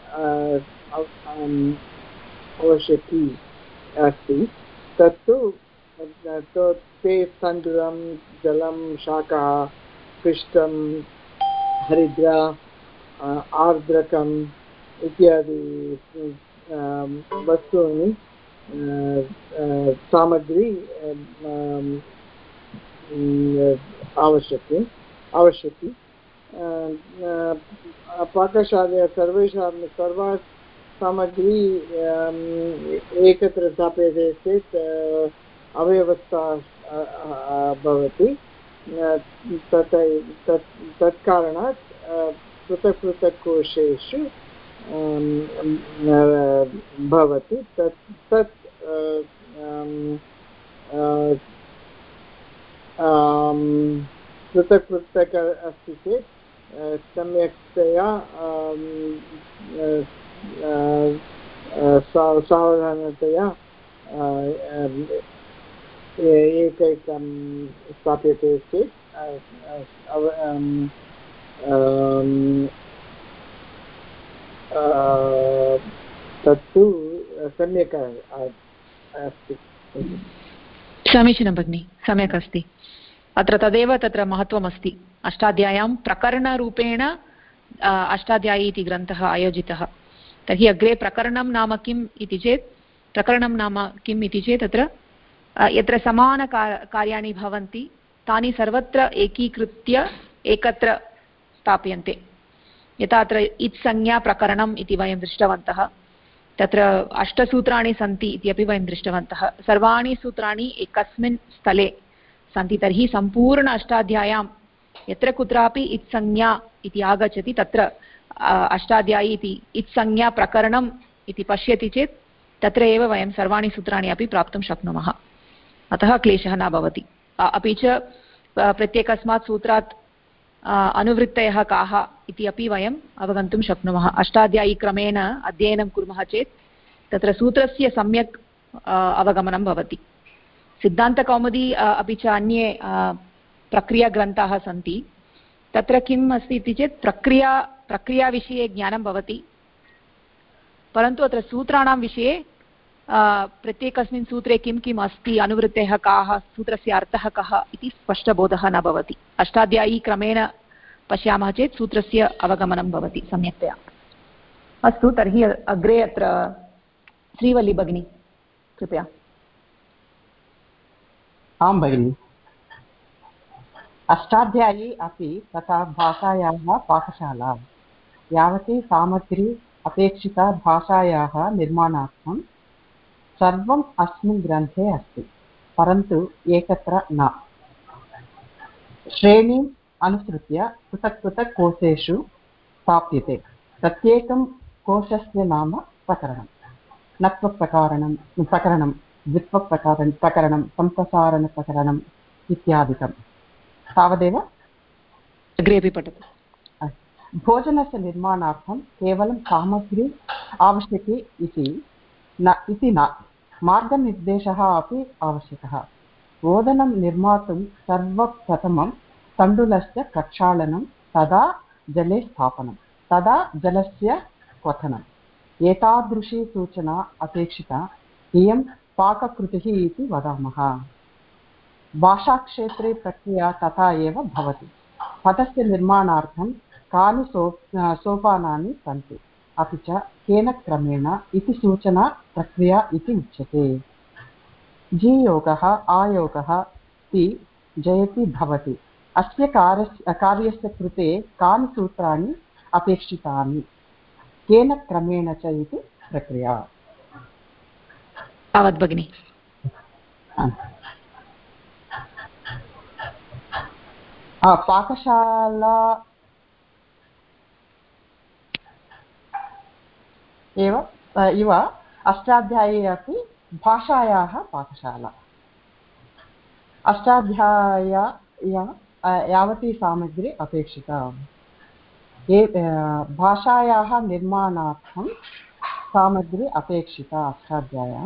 आवश्यकी अस्ति। तत्तु ते तण्डुलं, जलं, शाकः, पिष्टं, हरिद्रा, आर्द्रकम् इत्यादि वस्तूनि सामग्री आवश्यकी। पाकशालायां सर्वा सामग्री एकत्र स्थाप्यते चेत् अव्यवस्था भवति। तत्कारणात् पृथक् पृथक् कोशेषु भवति। तत् पृथक् पृथक् अस्ति चेत् सम्यक्तया सावधानतया एकैकं स्थाप्यते चेत् तत्तु सम्यक् अस्ति। समीचीनं भगिनि, सम्यक् अस्ति। अत्र तदेव तत्र महत्त्वमस्ति। अष्टाध्याय्यां प्रकरणरूपेण अष्टाध्यायी इति ग्रन्थः आयोजितः। तर्हि अग्रे प्रकरणं नाम किम् इति चेत् तत्र यत्र समानकार्याणि भवन्ति तानि सर्वत्र एकीकृत्य एकत्र स्थाप्यन्ते। यथा अत्र इत्संज्ञा प्रकरणम् इति वयं दृष्टवन्तः। तत्र 8 सूत्राणि सन्ति इत्यपि वयं दृष्टवन्तः। सर्वाणि सूत्राणि एकस्मिन् स्थले सन्ति। तर्हि सम्पूर्ण अष्टाध्याय्यां यत्र कुत्रापि इत्संज्ञा इति आगच्छति तत्र अष्टाध्यायी इति इत्संज्ञा प्रकरणम् इति पश्यति चेत् तत्र एव वयं सर्वाणि सूत्राणि अपि प्राप्तुं शक्नुमः। अतः क्लेशः न भवति। अपि च प्रत्येकस्मात् सूत्रात् अनुवृत्तयः काः इति अपि वयम् अवगन्तुं शक्नुमः। अष्टाध्यायीक्रमेण अध्ययनं कुर्मः चेत् तत्र सूत्रस्य सम्यक् अवगमनं भवति। सिद्धान्तकौमुदी अपि च अन्ये प्रक्रियाग्रन्थाः सन्ति। तत्र किम् अस्ति इति चेत् प्रक्रियाविषये ज्ञानं भवति, परन्तु अत्र सूत्राणां विषये प्रत्येकस्मिन् सूत्रे किं किम् अस्ति, अनुवृत्तयः काः, सूत्रस्य अर्थः कः इति स्पष्टबोधः न भवति। अष्टाध्यायी क्रमेण पश्यामः चेत् सूत्रस्य अवगमनं भवति सम्यक्तया। अस्तु, तर्हि अग्रे अत्र श्रीवल्ली भगिनी कृपया। आं भगिनि, अष्टाध्यायी अपि तथा भाषायाः पाकशाला। यावती सामग्री अपेक्षिता भाषायाः निर्माणार्थं सर्वम् अस्मिन् ग्रन्थे अस्ति, परन्तु एकत्र न। श्रेणीम् अनुसृत्य पृथक् पृथक् कोशेषु स्थाप्यते। प्रत्येकं कोशस्य नाम प्रकरणं, नत्वप्रकरणं प्रकरणं, द्वित्वप्रकरणं, सम्प्रसारणप्रकरणम् इत्यादिकं। तावदेव। अग्रे अपि पठतु। भोजनस्य निर्माणार्थं केवलं सामग्री आवश्यकी इति न, मार्गनिर्देशः अपि आवश्यकः। ओदनं निर्मातुं सर्वप्रथमं तण्डुलस्य प्रक्षालनं, तदा जले स्थापनं, तदा जलस्य क्वथनम्। एतादृशी सूचना अपेक्षिता। इयं पाककृतिः इति वदामः। भाषाक्षेत्रे प्रक्रिया तथा एव भवति। पदस्य निर्माणार्थं कानि सोपानानि सन्ति, अपि च केन क्रमेण इति सूचना प्रक्रिया इति उच्यते। जीयोगः आयोगः ति जयति भवति। अस्य कार्यस्य कृते कानि सूत्राणि अपेक्षितानि, केन क्रमेण च इति प्रक्रिया। तावत् भगिनि। पाकशाला इव अष्टाध्यायी अपि भाषायाः पाकशाला। अष्टाध्याय्या यावती सामग्री अपेक्षिता। भाषायाः निर्माणार्थं सामग्री अपेक्षिता अष्टाध्याय्यां।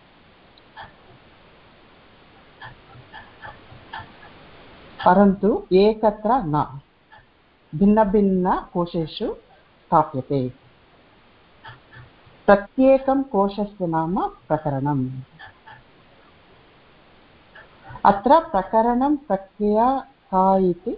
परन्तु एकत्र न, भिन्नभिन्नकोशेषु स्थाप्यते। प्रत्येकं कोशस्य नाम प्रकरणम्। अत्र प्रकरणं प्रक्रिया का इति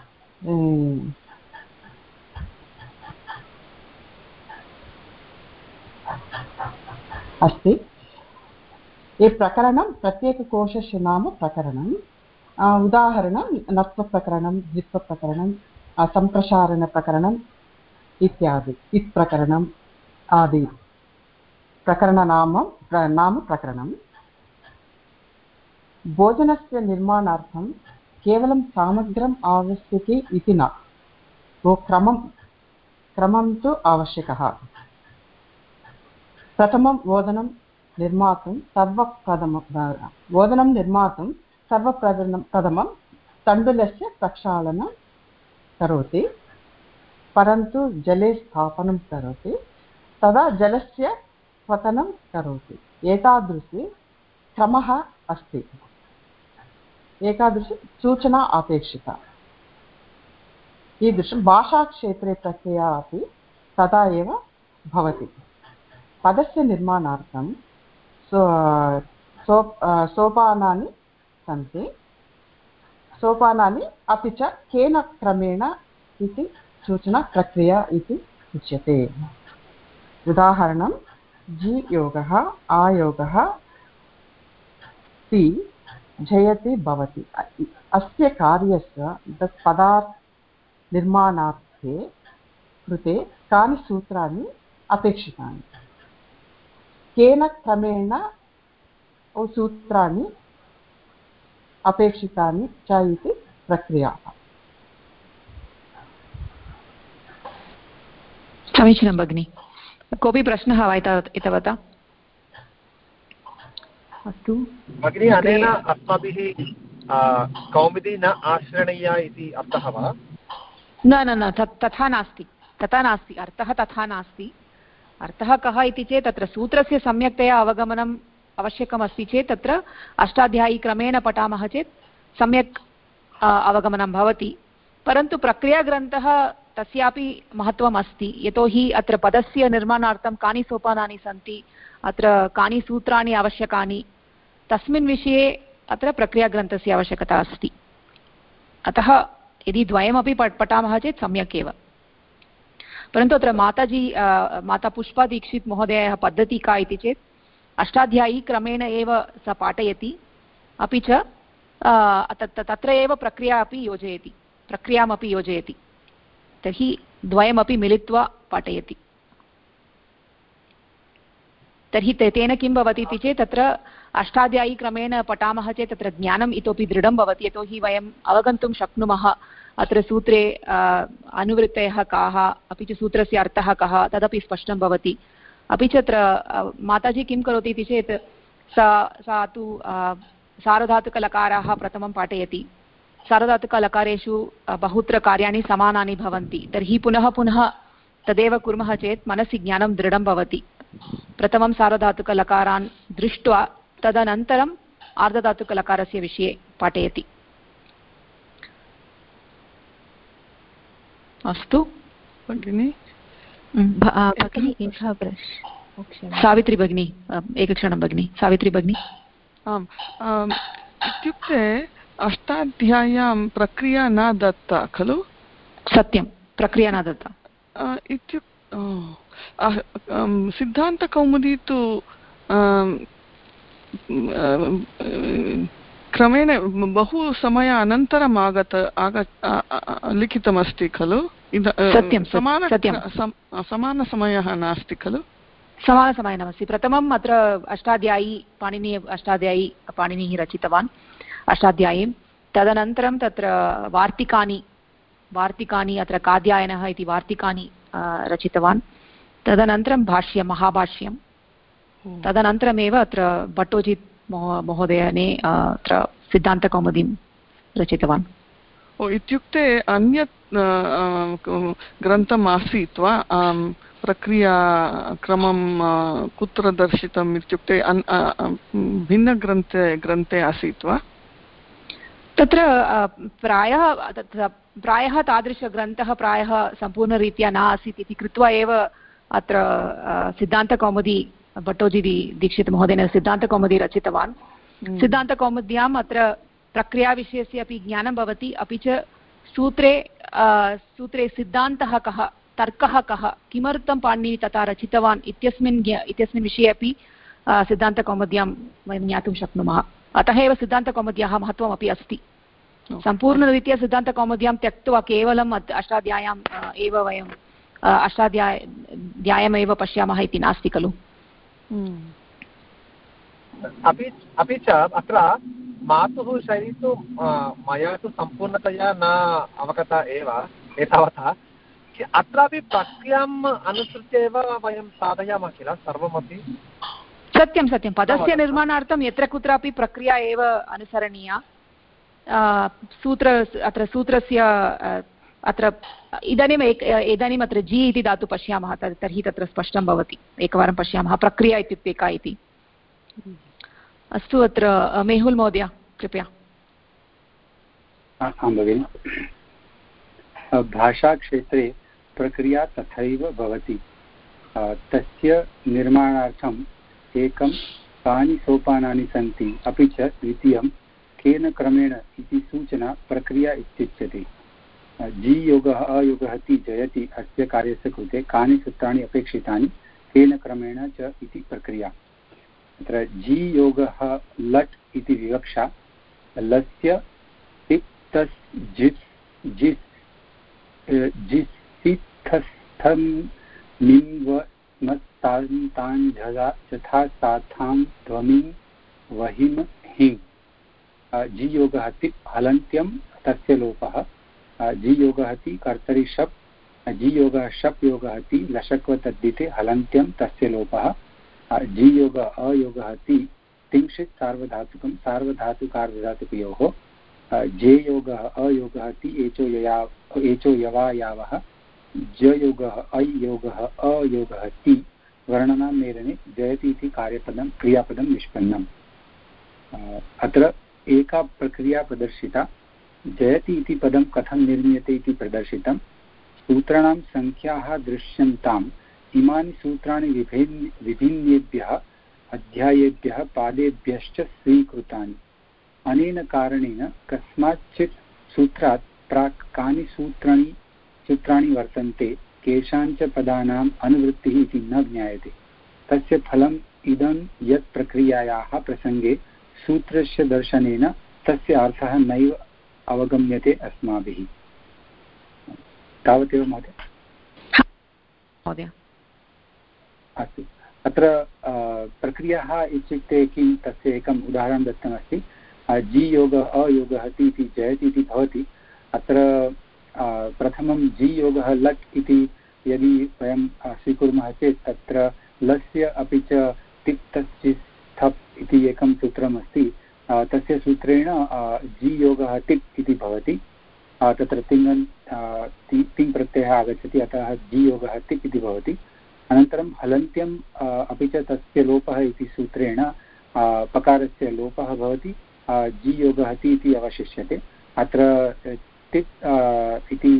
अस्ति। ये प्रकरणं प्रत्येककोशस्य नाम प्रकरणम्। उदाहरणं नत्वप्रकरणं, द्वित्वप्रकरणं, सम्प्रसारणप्रकरणम् इत्यादि। इत्प्रकरणम् आदि प्रकरणनाम प्रकरणम्। भोजनस्य निर्माणार्थं केवलं सामग्र्यम् आवश्यकी इति न, क्रमं तु आवश्यकः। प्रथमं ओदनं निर्मातुं सर्वप्रथमं तण्डुलस्य प्रक्षालनं करोति, परन्तु जले स्थापनं करोति, तदा जलस्य क्वथनं करोति। एतादृशी क्रमः अस्ति, एतादृशी सूचना अपेक्षिता। ईदृशं भाषाक्षेत्रे प्रक्रिया अपि तथा एव भवति। पदस्य निर्माणार्थं सोपानानि सन्ति, सोपानानि अपि च केन क्रमेण इति सूचना प्रक्रिया इति उच्यते। उदाहरणं जीयोगः आयोगः ति जयति भवति। अस्य कार्यस्य पदार्थ निर्माणार्थे कृते कानि सूत्राणि अपेक्षितानि, केन क्रमेण सूत्राणि अपेक्षितानि च इति प्रक्रिया। समीचीनं भगिनि। कोऽपि प्रश्नः वा एतावता? अस्तु भगिनि, अनेन अस्माभिः कौमुदी न आश्रणीया इति अर्थः वा? न, तथा नास्ति, अर्थः तथा नास्ति। अर्थः कः इति चेत् तत्र सूत्रस्य सम्यक्तया अवगमनम् आवश्यकमस्ति चेत् तत्र अष्टाध्यायी क्रमेण पठामः चेत् सम्यक् अवगमनं भवति। परन्तु प्रक्रियाग्रन्थः तस्यापि महत्त्वम् अस्ति, यतोहि अत्र पदस्य निर्माणार्थं कानि सोपानानि सन्ति, अत्र कानि सूत्राणि आवश्यकानि तस्मिन् विषये अत्र प्रक्रियाग्रन्थस्य आवश्यकता अस्ति। अतः यदि द्वयमपि पठामः चेत् सम्यक् एव। परन्तु अत्र माता पुष्पादीक्षित् महोदयः पद्धतिः का इति चेत् अष्टाध्यायी क्रमेण एव स पाठयति, अपि च तत्र एव प्रक्रियामपि योजयति, तर्हि द्वयमपि मिलित्वा पाठयति। तर्हि तेन किं भवति इति चेत् तत्र अष्टाध्यायी क्रमेण पठामः चेत् तत्र ज्ञानम् इतोपि दृढं भवति, यतोहि वयम् अवगन्तुं शक्नुमः अत्र सूत्रे अनुवृत्तयः काः, अपि च सूत्रस्य अर्थः कः तदपि स्पष्टं भवति। अपि च अत्र माताजी किं करोति इति चेत् सा तु सार्वधातुकलकाराः प्रथमं पाठयति। सार्वधातुकलकारेषु बहुत्र कार्याणि समानानि भवन्ति, तर्हि पुनः पुनः तदेव कुर्मः चेत् मनसि ज्ञानं दृढं भवति। प्रथमं सार्वधातुकलकारान् दृष्ट्वा तदनन्तरम् आर्धधातुकलकारस्य विषये पाठयति। अस्तु भगिनि। सावित्री भगिनी, एकक्षणं भगिनी, सावित्री भगिनी। आम्, इत्युक्ते अष्टाध्याय्यां प्रक्रिया न दत्ता खलु? सत्यं, प्रक्रिया न दत्ता। सिद्धान्तकौमुदी तु क्रमेण बहु समय अनन्तरम् लिखितमस्ति खलु? समानसमयः नास्ति खलु? समानसमयः नास्ति। प्रथमम् अत्र पाणिनिः रचितवान् अष्टाध्यायीं, तदनन्तरं तत्र वार्तिकानि अत्र कात्यायनः इति वार्तिकानि रचितवान्, तदनन्तरं महाभाष्यं, तदनन्तरमेव अत्र भट्टोजित् महोदयने अत्र सिद्धान्तकौमुदीं रचितवान्। इत्युक्ते अन्यत् ग्रन्थम् आसीत् वा? प्रक्रियाक्रमं कुत्र दर्शितम् इत्युक्ते भिन्नग्रन्थे आसीत् वा? तत्र प्रायः तादृशग्रन्थः प्रायः सम्पूर्णरीत्या न आसीत् इति कृत्वा एव अत्र सिद्धान्तकौमुदी भट्टोजी दीक्षित महोदयेन सिद्धान्तकौमुदी रचितवान्। सिद्धान्तकौमुद्याम् अत्र प्रक्रियाविषयस्य अपि ज्ञानं भवति, अपि च सूत्रे सिद्धान्तः कः, तर्कः कः, किमर्थं पाणिनिः तथा रचितवान् इत्यस्मिन् विषये अपि सिद्धान्तकौमुद्यां वयं ज्ञातुं शक्नुमः। अतः एव सिद्धान्तकौमुद्याः महत्त्वमपि अस्ति। सम्पूर्णरीत्या सिद्धान्तकौमुद्यां त्यक्त्वा केवलम् अष्टाध्याय्याम् एव वयम् अष्टाध्याय्यमेव पश्यामः इति नास्ति खलु? अपि च अत्र मातुः शैली तु मया तु सम्पूर्णतया न अवगता एव एतावता। अत्रापि प्रक्रियाम् अनुसृत्य एव वयं साधयामः किल सर्वमपि? सत्यं सत्यं, पदस्य निर्माणार्थं यत्र कुत्रापि प्रक्रिया एव अनुसरणीया। अत्र सूत्रस्य अत्र इदानीम् अत्र जी इति धातु पश्यामः, तर्हि तत्र स्पष्टं भवति। एकवारं पश्यामः प्रक्रिया इत्युक्ते का इति। अस्तु, अत्र मेहुल् महोदय कृपया। आं भगिनि। भाषाक्षेत्रे प्रक्रिया तथैव भवति। तस्य निर्माणार्थम् एकं कानि सोपानानि सन्ति, अपि च द्वितीयं केन क्रमेण इति सूचना प्रक्रिया इत्युच्यते। जी योगः अयोगः ति जयति अस्य कार्यस्य कृते कानि सूत्राणि अपेक्षितानि, केन क्रमेण च इति प्रक्रिया। तत्र जी योगः लट् इति विवक्षा, लस्य तिप्तस् जिस् जिस् जिस्सित्थस्थं निम्वमस्तान्ताञ्झगा चथा साथां ध्वमिं वहिम हिं। जी योगः तिप् हलन्त्यं तस्य लोपः। जी योगः ति कर्तरि शप्, जी योगः शप् योगः ति लशक्व तद्धिते हलन्त्यं तस्य लोपः। जी योगः अयोगः ति तिंशित् सार्वधातुकं सार्वधातुकार्धधातुकयोः। जे योगः अयोगः ति एचो यवायावः। ज योगः ऐ योगः अयोगः ति वर्णनां मेलने जयति इति कार्यपदं क्रियापदं निष्पन्नम्। अत्र एका प्रक्रिया प्रदर्शिता। जयति इति पदं कथं निर्मीयते इति प्रदर्शितं। सूत्राणां संख्याः दृश्यन्ताम्। इमानि सूत्राणि विभिन्नेभ्यः अध्यायेभ्यः पादेभ्यश्च स्वीकृतानि। अनेन कारणेन कस्माच्चित् सूत्रात् प्राक् कानि सूत्राणि वर्तन्ते केषाञ्च पदानाम् अनुवृत्तिः इति न ज्ञायते। तस्य फलम् इदं यत् प्रक्रियायाः प्रसङ्गे सूत्रस्य दर्शनेन तस्य अर्थः नैव अवगम्यते अस्माभिः। तावदेव महोदय। अस्तु, अत्र प्रक्रियाः इत्युक्ते किं, तस्य एकम् उदाहरणं दत्तमस्ति। जि योगः अयोगः ति इति जयति इति भवति। अत्र प्रथमं जि योगः लट् इति यदि वयं स्वीकुर्मः चेत् तत्र लस्य अपि च तिप्तस्य स्थप् इति एकं सूत्रमस्ति। तस्य सूत्रेण जि योगः तिप् इति भवति। तत्र तिङ् प्रत्ययः आगच्छति, अतः जि योगः तिप् इति भवति। अनन्तरं हलन्त्यम् अपि च तस्य लोपः इति सूत्रेण पकारस्य लोपः भवति, जि योगः ति इति अवशिष्यते। अत्र तिप् इति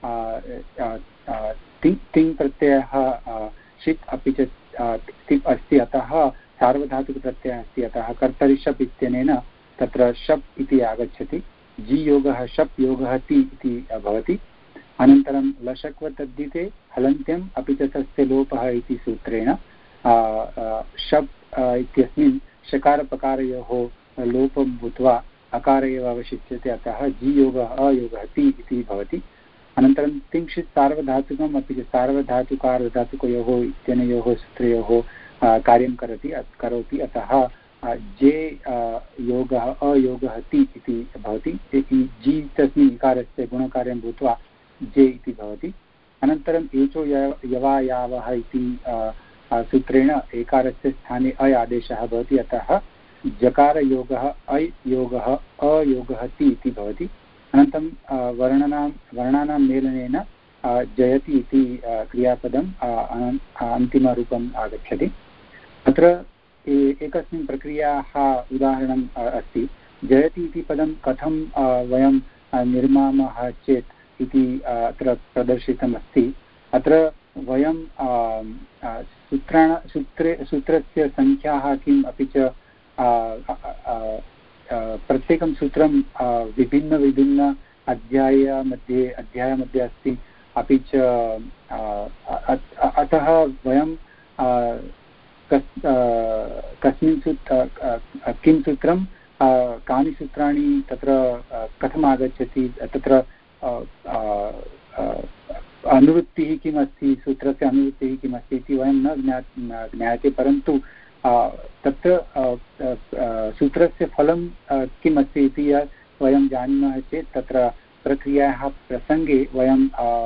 तिङ् प्रत्ययः षित् अपि च तिप् अस्ति, अतः सार्वधातुकप्रत्ययः अस्ति, अतः कर्तरि शप् इत्यनेन तत्र शप् इति आगच्छति। जि योगः शप् योगः ति इति भवति। अनन्तरं लशक्व तद्धिते हलन्त्यम् अपि च तस्य लोपः इति सूत्रेण शप् इत्यस्मिन् शकारपकारयोः लोपं भूत्वा अकार एव अवशिष्यते, अतः जि योगः अयोगः ति इति भवति। अनन्तरं तिंशित् सार्वधातुकम् अपि च सार्वधातुकार्धधातुकयोः इत्यनयोः सूत्रयोः कार्यं करोति, अतः जे योगः अयोगः ति इति भवति। जि तस्मिन् इकारस्य गुणकार्यं भूत्वा जे इति भवति। अनन्तरम् एचो यवायावः इति सूत्रेण एकारस्य स्थाने अय आदेशः भवति, अतः जकारयोगः अय् योगः अयोगः ति इति भवति। अनन्तरं वर्णानां मेलनेन जयति इति क्रियापदम् अन्तिमरूपम् आगच्छति। अत्र एकस्मिन् प्रक्रियाः उदाहरणम् अस्ति। जयति इति पदं कथं वयं निर्मामः चेत् इति अत्र प्रदर्शितमस्ति। अत्र वयं सूत्रस्य संख्याः किम् अपि च प्रत्येकं सूत्रं विभिन्न अध्यायमध्ये अस्ति, अपि च अतः वयं कस्मिन् किं सूत्रं कानि सूत्राणि तत्र कथम् आगच्छति, तत्र अनुवृत्तिः किम् अस्ति, सूत्रस्य अनुवृत्तिः किम् अस्ति इति वयं न ज्ञायते, परन्तु तत्र सूत्रस्य फलं किम् अस्ति इति वयं जानीमः चेत् तत्र प्रक्रियायाः प्रसङ्गे वयं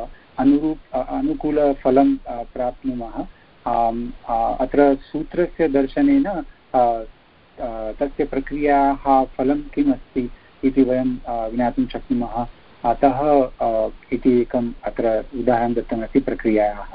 अनुकूलफलं प्राप्नुमः। अत्र सूत्रस्य दर्शनेन तस्य प्रक्रियायाः फलं किम् अस्ति इति वयं ज्ञातुं शक्नुमः। अतः इति एकम् अत्र उदाहरणं दत्तमस्ति प्रक्रियायाः।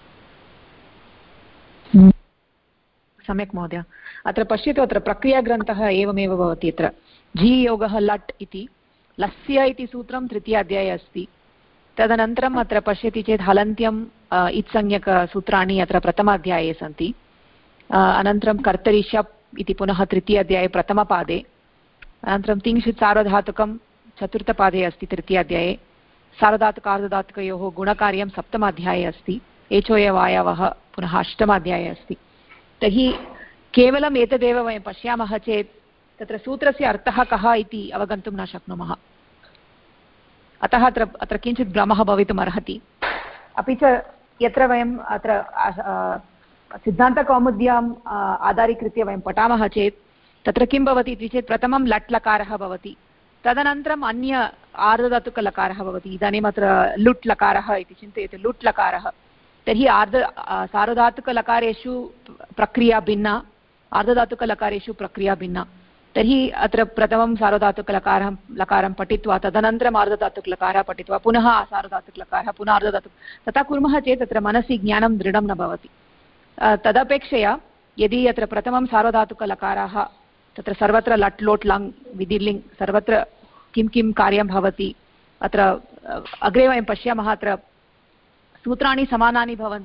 सम्यक् महोदय। अत्र पश्यतु, अत्र प्रक्रियाग्रन्थः एवमेव भवति। अत्र जि योगः लट् इति लस्य इति सूत्रं तृतीयाध्याये अस्ति। तदनन्तरम् अत्र पश्यति चेत् हलन्त्यम् इत्संज्ञकसूत्राणि अत्र प्रथमाध्याये सन्ति। अनन्तरं कर्तरि शप् इति पुनः तृतीयाध्याये प्रथमपादे। अनन्तरं तिंशित् सार्वधातुकं चतुर्थपादे अस्ति तृतीयाध्याये। सार्वधातुकार्धधातुकयोः गुणकार्यं सप्तमाध्याये अस्ति। एचोयवायवः पुनः अष्टमाध्याये अस्ति। तर्हि केवलम् एतदेव वयं पश्यामः चेत् तत्र सूत्रस्य अर्थः कः इति अवगन्तुं न शक्नुमः। अतः अत्र किञ्चित् भ्रमः भवितुम् अर्हति। अपि च यत्र वयम् अत्र सिद्धान्तकौमुद्याम् आधारीकृत्य वयं पठामः चेत् तत्र किं भवति इति चेत् प्रथमं लट् लकारः भवति, तदनन्तरम् अन्य आर्धधातुकलकारः भवति। इदानीम् अत्र लुट् लकारः इति चिन्तयतु, लुट् लकारः। तर्हि सार्वधातुकलकारेषु प्रक्रिया भिन्ना, आर्धधातुकलकारेषु प्रक्रिया भिन्ना। तर्हि अत्र प्रथमं सार्वधातुकलकारं पठित्वा तदनन्तरम् आर्धधातुकलकारः पठित्वा पुनः सार्वधातुकलकारः पुनः तथा कुर्मः चेत् तत्र मनसि ज्ञानं दृढं न भवति। तदपेक्षया यदि अत्र प्रथमं सार्वधातुकलकाराः तत्र सर्वत्र लट् लोट् लङ् विधिर्लिङ् सर्वत्र किं किं कार्यं भवति, अत्र अग्रे वयं पश्यामः। अत्र सूत्राणि समानानि भवन्ति,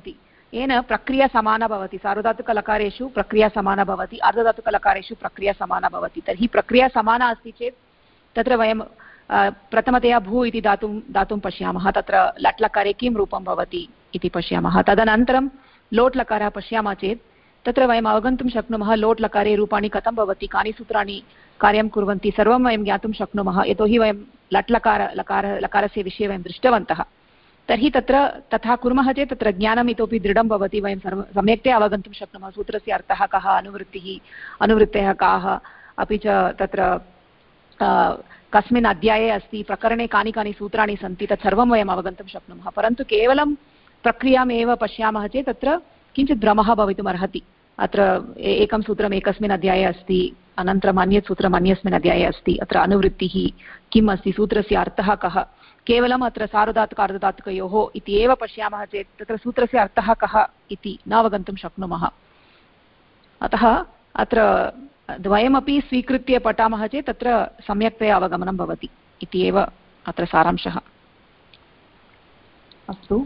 येन प्रक्रिया समाना भवति। सार्वधातुकलकारेषु प्रक्रिया समाना भवति, अर्धधातुकलकारेषु प्रक्रिया समाना भवति। तर्हि प्रक्रिया समाना अस्ति चेत् तत्र वयं प्रथमतया भू इति दातुं पश्यामः। तत्र लट् लकारे किं रूपं भवति इति पश्यामः। तदनन्तरं लोट् लकारः पश्यामः चेत् तत्र वयम् अवगन्तुं शक्नुमः लोट् लकारे रूपाणि कथं भवति, कानि सूत्राणि कार्यं कुर्वन्ति, सर्वं वयं ज्ञातुं शक्नुमः। यतोहि वयं लट् लकारस्य विषये वयं दृष्टवन्तः। तर्हि तत्र तथा कुर्मः चेत् तत्र ज्ञानम् इतोपि दृढं भवति। वयं सम्यक्तया अवगन्तुं शक्नुमः सूत्रस्य अर्थः कः, अनुवृत्तयः काः, अपि च तत्र कस्मिन् अध्याये अस्ति, प्रकरणे कानि कानि सूत्राणि सन्ति, तत्सर्वं वयम् अवगन्तुं शक्नुमः। परन्तु केवलं प्रक्रियामेव पश्यामः चेत् तत्र किञ्चित् भ्रमः भवितुमर्हति। अत्र एकं सूत्रम् एकस्मिन् अध्याये अस्ति, अनन्तरम् अन्यत् सूत्रम् अन्यस्मिन् अध्याये अस्ति, अत्र अनुवृत्तिः किम् अस्ति, सूत्रस्य अर्थः कः, केवलम् अत्र सार्वधातुक-अर्धधातुकयोः इति एव पश्यामः चेत् तत्र सूत्रस्य अर्थः कः इति न अवगन्तुं शक्नुमः। अतः अत्र द्वयमपि स्वीकृत्य पठामः चेत् तत्र सम्यक्तया अवगमनं भवति इति एव अत्र सारांशः। अस्तु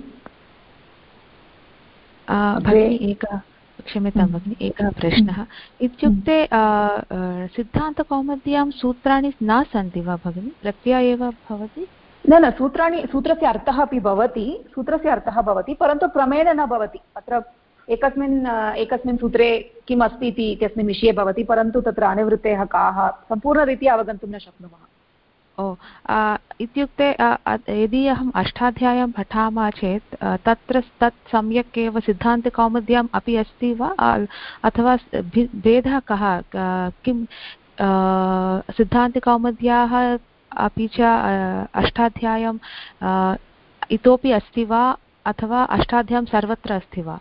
भगिनी, क्षम्यतां भगिनि, एकः प्रश्नः। इत्युक्ते सिद्धान्तकौमुद्यां सूत्राणि न सन्ति वा भगिनि, प्रत्यय एव भवति? न, सूत्रस्य अर्थः अपि भवति, सूत्रस्य अर्थः भवति, परन्तु क्रमेण न भवति। अत्र एकस्मिन् सूत्रे किम् अस्ति इति इत्यस्मिन् विषये भवति, परन्तु तत्र अनुवृत्तयः काः सम्पूर्णरीत्या अवगन्तुं न शक्नुमः। इत्युक्ते यदि अहम् अष्टाध्यायीं पठामः चेत् तत्र तत् सम्यक् एव सिद्धान्तकौमुद्याम् अपि अस्ति वा, अथवा भेदः कः, किं सिद्धान्तकौमुद्याः अपि च अष्टाध्यायीम् इतोपि अस्ति वा, अथवा अष्टाध्यायीं सर्वत्र अस्ति वा?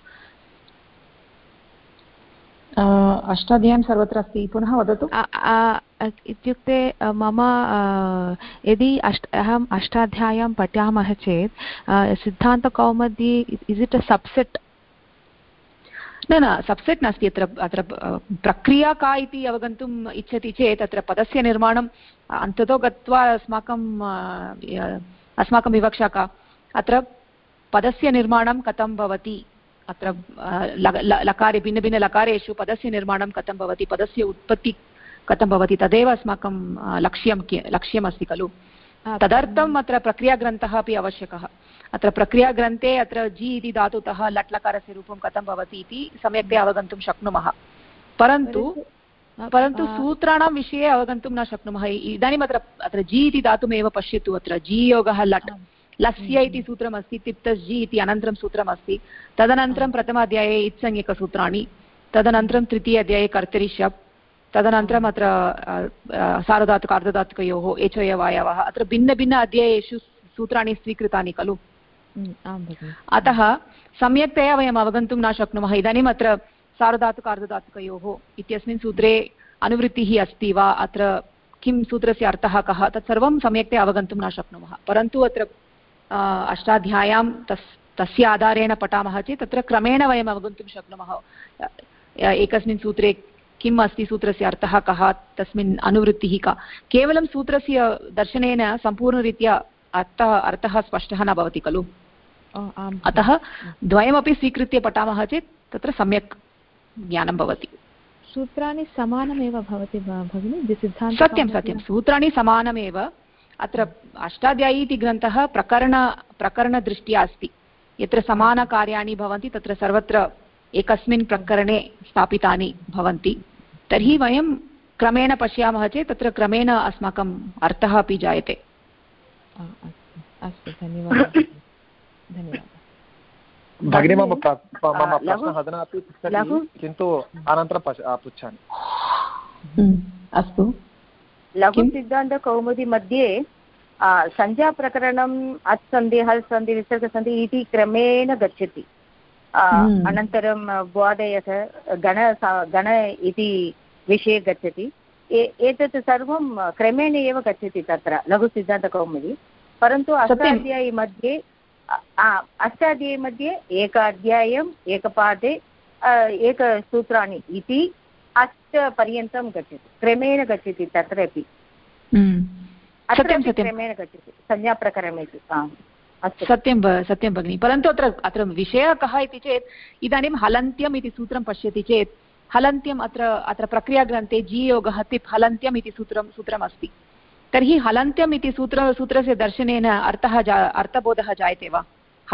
अष्टाध्यायीं सर्वत्र अस्ति, पुनः वदतु। इत्युक्ते मम यदि अहम् अष्टाध्यायीं पठामः चेत् सिद्धान्तकौमुदी इस् इट् अ सब्सेट्? न, सब्सेट् नास्ति। अत्र प्रक्रिया का इति अवगन्तुम् इच्छति चेत् अत्र पदस्य निर्माणम् अन्ततो गत्वा अस्माकं विवक्षा का, अत्र पदस्य निर्माणं कथं भवति, अत्र लकारे भिन्नभिन्नलकारेषु पदस्य निर्माणं कथं भवति, पदस्य उत्पत्ति कथं भवति, तदेव अस्माकं लक्ष्यमस्ति खलु। तदर्थम् अत्र प्रक्रियाग्रन्थः अपि आवश्यकः। अत्र प्रक्रियाग्रन्थे अत्र जि इति धातुतः लट् लकारस्य रूपं कथं भवति इति सम्यक्तया अवगन्तुं शक्नुमः, परन्तु सूत्राणां विषये अवगन्तुं न शक्नुमः। इदानीम् अत्र जि इति धातुमेव पश्यतु। अत्र जि योगः लट्, लस्य इति सूत्रमस्ति, तिप्तस्-जि इति अनन्तरं सूत्रमस्ति। तदनन्तरं प्रथमाध्याये इत्संज्ञकसूत्राणि, तदनन्तरं तृतीय अध्याये कर्तरि शप्, तदनन्तरम् अत्र सार्वधातुक अर्धधातुकयोः एचयवायवः, अत्र भिन्नभिन्न अध्यायेषु सूत्राणि स्वीकृतानि खलु। अतः सम्यक्तया वयम् अवगन्तुं न शक्नुमः। इदानीम् अत्र सार्वधातुक अर्धधातुकयोः इत्यस्मिन् सूत्रे अनुवृत्तिः अस्ति वा, अत्र किं सूत्रस्य अर्थः कः, तत्सर्वं सम्यक्तया अवगन्तुं न शक्नुमः। परन्तु अत्र अष्टाध्याय्यां तस्य आधारेण पठामः चेत् तत्र क्रमेण वयम् अवगन्तुं शक्नुमः एकस्मिन् सूत्रे किम् अस्ति, सूत्रस्य अर्थः कः, तस्मिन् अनुवृत्तिः का। केवलं सूत्रस्य दर्शनेन सम्पूर्णरीत्या अर्थः स्पष्टः न भवति खलु। अतः द्वयमपि स्वीकृत्य पठामः चेत् तत्र सम्यक् ज्ञानं भवति। सूत्राणि समानमेव भवति भगिनि? सत्यं, सूत्राणि समानमेव। अत्र अष्टाध्यायी इति ग्रन्थः प्रकरणदृष्ट्या अस्ति। यत्र समानकार्याणि भवन्ति तत्र सर्वत्र एकस्मिन् प्रकरणे स्थापितानि भवन्ति। तर्हि वयं क्रमेण पश्यामः चेत् तत्र क्रमेण अस्माकम् अर्थः अपि जायते। अस्तु, धन्यवादः। भगिनी, मम प्रश्नः अधुना अपि पृच्छति, किन्तु अनन्तरं पृच्छामि। अस्तु, लघुसिद्धान्तकौमुदी मध्ये संज्ञाप्रकरणम् अच्सन्धि, हल्सन्धि, विसर्गसन्धि इति क्रमेण गच्छति। अनन्तरं भ्वादयः गण इति विषये गच्छति। एतत् सर्वं क्रमेण एव गच्छति तत्र लघुसिद्धान्तकौमुदी। परन्तु अष्टाध्यायी मध्ये एक अध्यायम् एकपादे एकसूत्राणि इति 8 पर्यन्तं गच्छति, क्रमेण गच्छति तत्रापि। क्रमेण गच्छति संज्ञाप्रकरणम् इति। सत्यं सत्यं भगिनि, परन्तु अत्र विषयः कः इति चेत् इदानीं हलन्त्यम् इति सूत्रं पश्यति चेत् हलन्त्यम् अत्र प्रक्रियाग्रन्थे जीयोगः तिप् हलन्त्यम् इति सूत्रम् अस्ति। तर्हि हलन्त्यम् इति सूत्रस्य दर्शनेन अर्थबोधः जायते वा?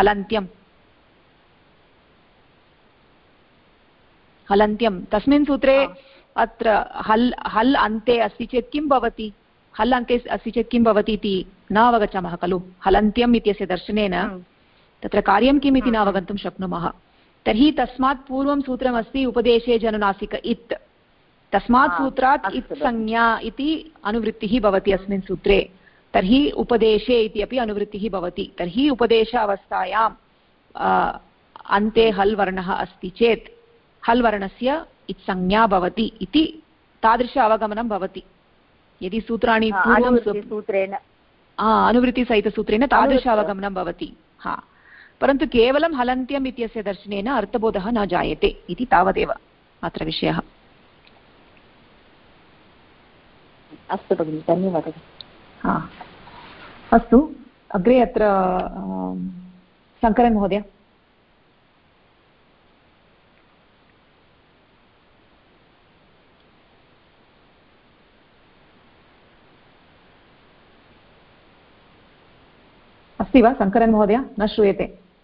हलन्त्यं तस्मिन् सूत्रे अत्र हल् अन्ते अस्ति चेत् किं भवति? हल् अन्ते अस्ति चेत् किं भवति इति न अवगच्छामः खलु। हलन्त्यम् इत्यस्य दर्शनेन तत्र कार्यं किम् इति न अवगन्तुं शक्नुमः। तर्हि तस्मात् पूर्वं सूत्रमस्ति उपदेशे जनुनासिक इत्, तस्मात् सूत्रात् इत् संज्ञा इति अनुवृत्तिः भवति अस्मिन् सूत्रे। तर्हि उपदेशे इति अपि अनुवृत्तिः भवति। तर्हि उपदेश अवस्थायाम् अन्ते हल् वर्णः अस्ति चेत् हल् वर्णस्य इत् संज्ञा भवति इति तादृश अवगमनं भवति। यदि सूत्राणि पूर्वं अनुवृत्तिसहितसूत्रेण तादृश अवगमनं भवति। परन्तु केवलं हलन्त्यम् इत्यस्य दर्शनेन अर्थबोधः न जायते इति तावदेव अत्र विषयः। अस्तु भगिनि, धन्यवादः। अस्तु, अग्रे अत्र शङ्करन् महोदय। अस्ति वा शङ्करन् महोदय? न श्रूयते।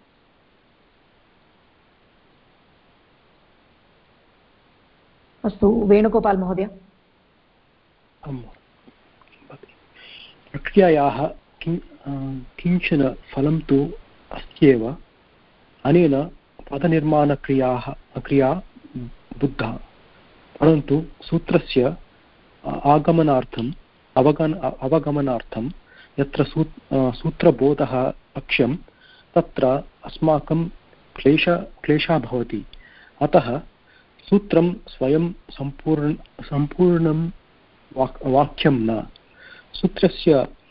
अस्तु, वेणुगोपाल् महोदय। प्रक्रियायाः किञ्चन फलं तु अस्त्येव, अनेन पदनिर्माणक्रिया बुद्धा, परन्तु सूत्रस्य आगमनार्थम् अवगमनार्थं यत्र सूत्रबोधः लक्ष्यं तत्र अस्माकं क्लेशः भवति। अतः सूत्रं स्वयं सम्पूर्णं वाक्यं न, सूत्रस्य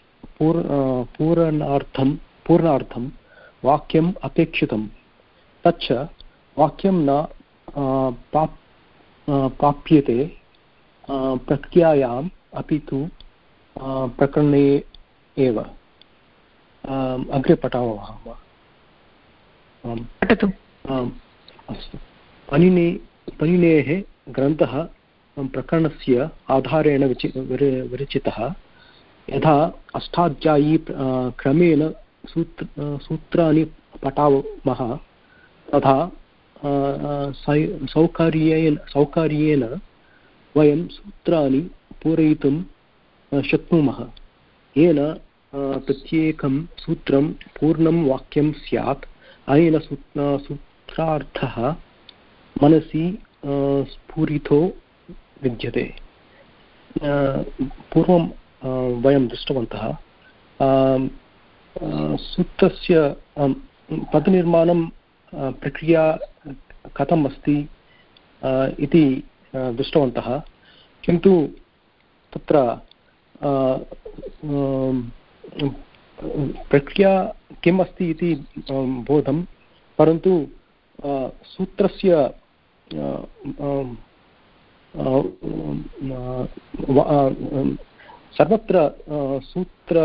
पूर्णार्थं वाक्यम् अपेक्षितं, तच्च वाक्यं न प्राप्यते प्रक्रियायाम् अपि तु प्रकरणे एव। अग्रे पठामः वा? पठतु। अस्तु, पणिनेः ग्रन्थः प्रकरणस्य आधारेण विरचितः। यथा अष्टाध्यायी क्रमेण सूत्राणि पठामः, तथा सौकर्येण वयं सूत्राणि पूरयितुं शक्नुमः, येन प्रत्येकं सूत्रं पूर्णं वाक्यं स्यात्। अनेन सूत्रार्थः मनसि स्फुरितो विद्यते। पूर्वं वयं दृष्टवन्तः सूत्रस्य पदनिर्माणं प्रक्रिया कथम् अस्ति इति दृष्टवन्तः, किन्तु तत्र प्रक्रिया किम् अस्ति इति बोधं, परन्तु सूत्रस्य सर्वत्र सूत्र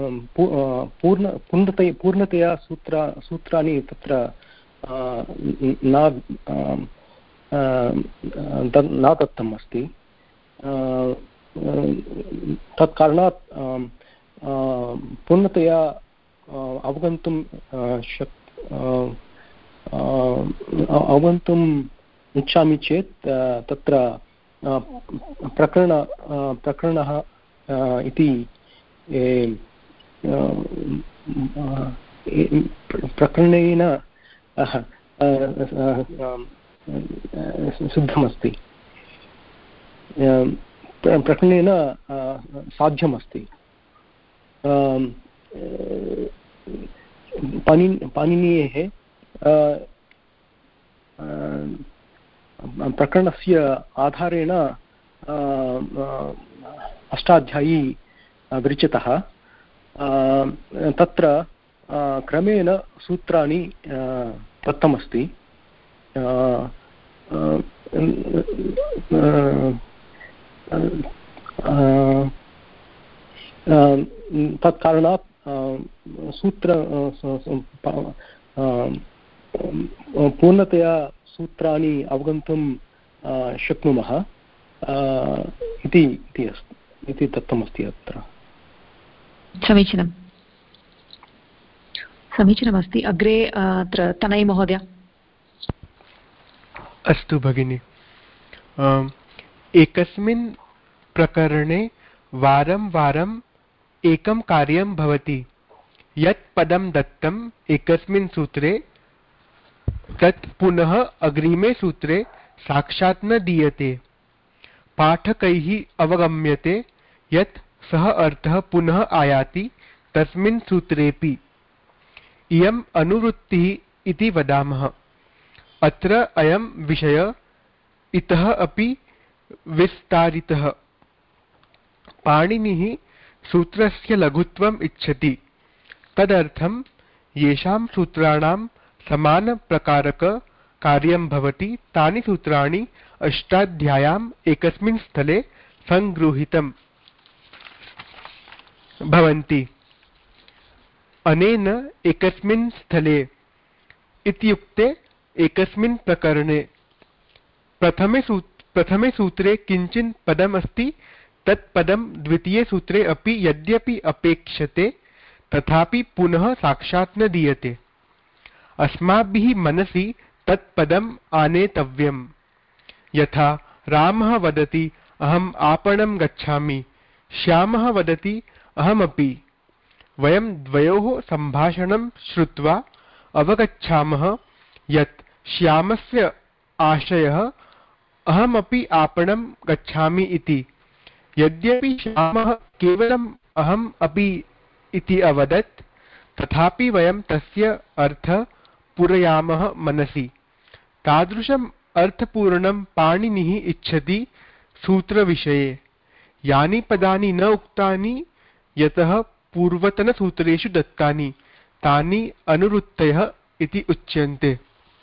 पूर्णतया सूत्राणि तत्र न दत्तम् अस्ति। तत्कारणात् पूर्णतया अवगन्तुम् इच्छामि चेत् तत्र प्रकरणः इति प्रकरणेन सिद्धमस्ति, प्रकरणेन साध्यमस्ति। पाणिनेः प्रकरणस्य आधारेण अष्टाध्यायी विरचितः। तत्र क्रमेण सूत्राणि दत्तमस्ति। तत्कारणात् सूत्र पूर्णतया सूत्राणि अवगन्तुं शक्नुमः इति दत्तमस्ति अत्र। समीचीनमस्ति। अग्रे अत्र तनय महोदय। अस्तु भगिनि, एकस्मिन् प्रकरणे वारं वारम् एकं कार्यं भवति। यत् पदं दत्तम् एकस्मिन् सूत्रे तत् पुनः अग्रिमे सूत्रे साक्षात् न दीयते। पाठकैः अवगम्यते यत् सः अर्थः पुनः आयाति तस्मिन् सूत्रेऽपि। इयम् अनुवृत्तिः इति वदामः। अत्र अयं विषय इतः अपि विस्तारितः। पाणिनिः सूत्रस्य लघुत्वम् इच्छति। तदर्थं येषां सूत्राणां समानप्रकारक कार्यं भवति तानि सूत्राणि अष्टाध्याय्याम् एकस्मिन् स्थले सङ्गृहीतं भवन्ति। अनेन एकस्मिन् स्थले इत्युक्ते एकस्मिन् प्रकरणे प्रथमे सूत्रे किञ्चित् पदम् अस्ति। तत् पदं द्वितीये सूत्रे अपि यद्यपि अपेक्षते तथापि पुनः साक्षात् न दीयते। अस्माभिः मनसि तत् पदम् आनेतव्यम्। यथा रामः वदति अहम् आपणं गच्छामि, श्यामः वदति अहमपि। वयं द्वयोः सम्भाषणं श्रुत्वा अवगच्छामः यत् श्यामस्य आशयः अहमपि आपणं गच्छामि इति। यद्यपि श्यामः केवलम् अहम् अपि इति अवदत् तथापि वयं तस्य अर्थं पूरयामः मनसि। तादृशम् अर्थपूर्णं पाणिनिः इच्छति सूत्रविषये। यानि पदानि न उक्तानि यतः पूर्वतनसूत्रेषु दत्तानि तानि अनुवृत्तयः इति उच्यन्ते।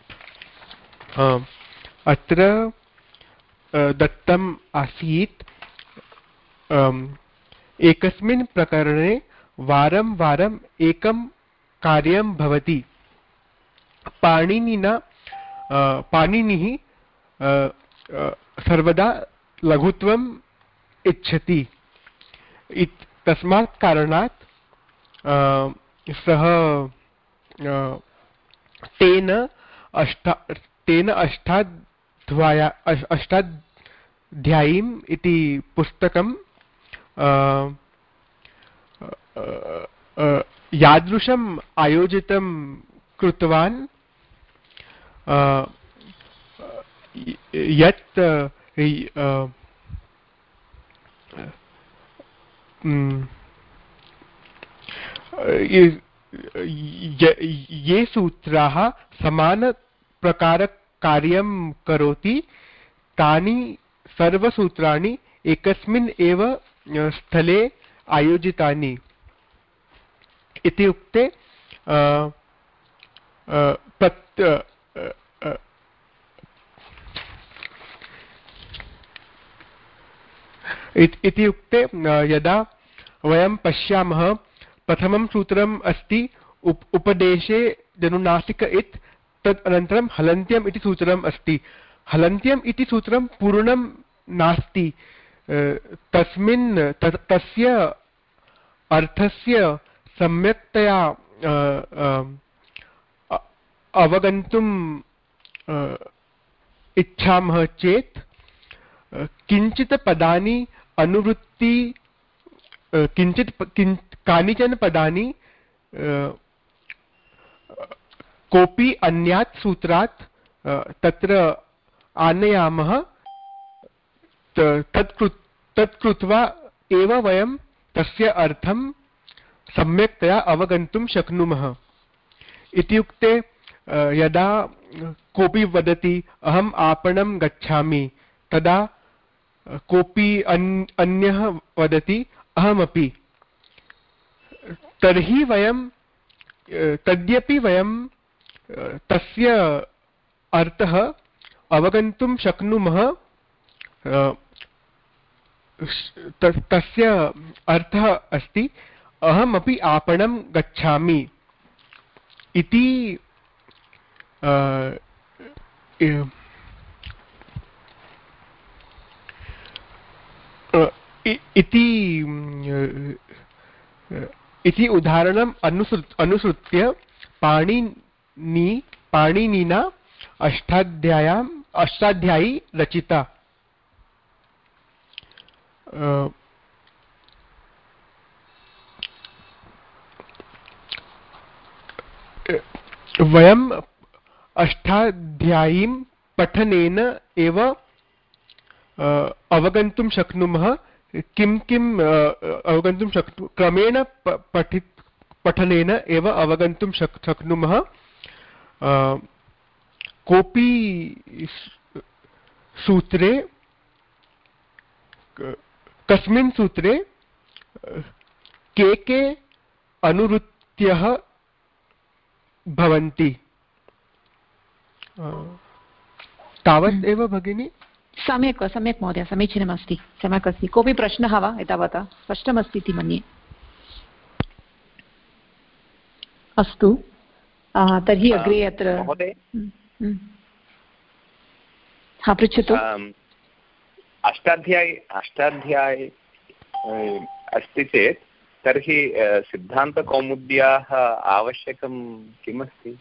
अत्र दत्तम् आसीत् एकस्मिन् प्रकरणे वारं वारम् एकं कार्यं भवति। पाणिनिः सर्वदा लघुत्वम् इच्छति। तस्मात् कारणात् सः तेन अष्टाध्यायीम् इति पुस्तकं यादृशम् आयोजितं कृतवान् यत् ये सूत्राः समानप्रकारकार्यं करोति तानि सर्वसूत्राणि एकस्मिन् एव स्थले आयोजितानि। इत्युक्ते इत्युक्ते यदा वयं पश्यामः प्रथमं सूत्रम् अस्ति उपदेशे जनुनासिक इत्। तद् अनन्तरं हलन्त्यम् इति सूत्रम् अस्ति। हलन्त्यम् इति सूत्रं पूर्णं नास्ति। तस्य अर्थस्य सम्यक्तया अवगन्तुम् इच्छामः चेत् किञ्चित् पदानि अनुवृत्ति कानिचन पदानि कोऽपि अन्यात् सूत्रात् तत्र आनयामः। तत् कृत्वा एव वयं तस्य अर्थं सम्यक्तया अवगन्तुं शक्नुमः। इत्युक्ते यदा कोऽपि वदति अहम् आपणं गच्छामि तदा कोऽपि अन्यः वदति अहमपि। तर्हि तद्यपि वयं तस्य अर्थः अवगन्तुं शक्नुमः। तस्य अर्थः अस्ति अहमपि आपणं गच्छामि इति इति उदाहरणम् अनुसृत्य पाणिनिना अष्टाध्यायी रचिता। वयम् अष्टाध्यायीं पठनेन एव अवगन्तुं शक्नुमः किं किम् अवगन्तुं क्रमेण पठनेन एव अवगन्तुं शक्नुमः कोऽपि सूत्रे कस्मिन् सूत्रे के अनुवृत्त्यः भवन्ति। तावत् एव भगिनी। सम्यक् सम्यक् महोदय, समीचीनमस्ति, सम्यक् अस्ति। कोऽपि प्रश्नः वा एतावता? स्पष्टमस्ति इति मन्ये। अस्तु, तर्हि अग्रे अत्र पृच्छतु। अष्टाध्यायी अस्ति चेत् तर्हि सिद्धान्तकौमुद्याः आवश्यकं किमस्ति?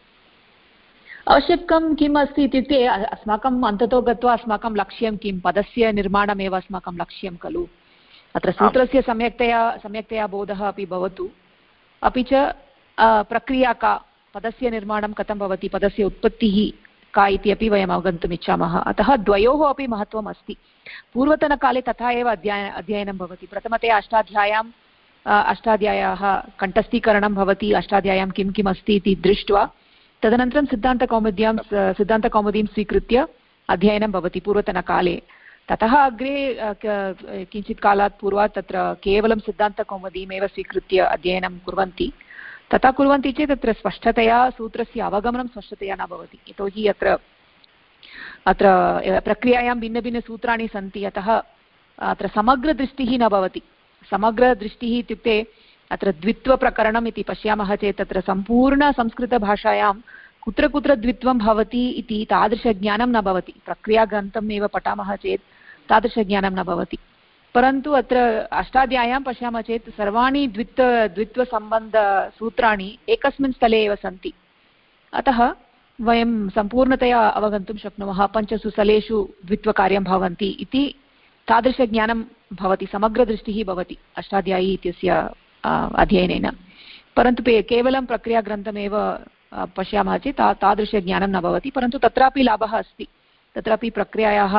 आवश्यकं किम् अस्ति इत्युक्ते अस्माकम् अन्ततो गत्वा अस्माकं लक्ष्यं किं, पदस्य निर्माणमेव अस्माकं लक्ष्यं खलु। अत्र सूत्रस्य सम्यक्तया बोधः अपि भवतु, अपि च प्रक्रिया का, पदस्य निर्माणं कथं भवति, पदस्य उत्पत्तिः का इति अपि वयम् अवगन्तुम् इच्छामः। अतः द्वयोः अपि महत्त्वम् अस्ति। पूर्वतनकाले तथा एव अध्ययनं भवति। प्रथमतया अष्टाध्याय्याः कण्ठस्थीकरणं भवति, अष्टाध्याय्यां किं किम् अस्ति इति दृष्ट्वा तदनन्तरं सिद्धान्तकौमुदीं स्वीकृत्य अध्ययनं भवति पूर्वतनकाले। ततः अग्रे किञ्चित् कालात् पूर्वात् तत्र केवलं सिद्धान्तकौमुदीमेव स्वीकृत्य अध्ययनं कुर्वन्ति। तथा कुर्वन्ति चेत् तत्र स्पष्टतया सूत्रस्य अवगमनं स्पष्टतया न भवति, यतोहि अत्र प्रक्रियायां भिन्नभिन्नसूत्राणि सन्ति। अतः अत्र समग्रदृष्टिः न भवति। समग्रदृष्टिः इत्युक्ते अत्र द्वित्वप्रकरणम् इति पश्यामः चेत् तत्र सम्पूर्णसंस्कृतभाषायां कुत्र कुत्र द्वित्वं भवति इति तादृशज्ञानं न भवति। प्रक्रियाग्रन्थम् एव पठामः चेत् तादृशज्ञानं न भवति। परन्तु अत्र अष्टाध्याय्यां पश्यामः चेत् सर्वाणि द्वित्वसम्बन्धसूत्राणि एकस्मिन् स्थले एव सन्ति। अतः वयं सम्पूर्णतया अवगन्तुं शक्नुमः पञ्चसु स्थलेषु द्वित्वकार्यं भवन्ति इति तादृशज्ञानं भवति, समग्रदृष्टिः भवति अष्टाध्यायी इत्यस्य अध्ययनेन। परन्तु केवलं प्रक्रियाग्रन्थमेव पश्यामः चेत् तादृशज्ञानं न भवति। परन्तु तत्रापि लाभः अस्ति। तत्रापि प्रक्रियायाः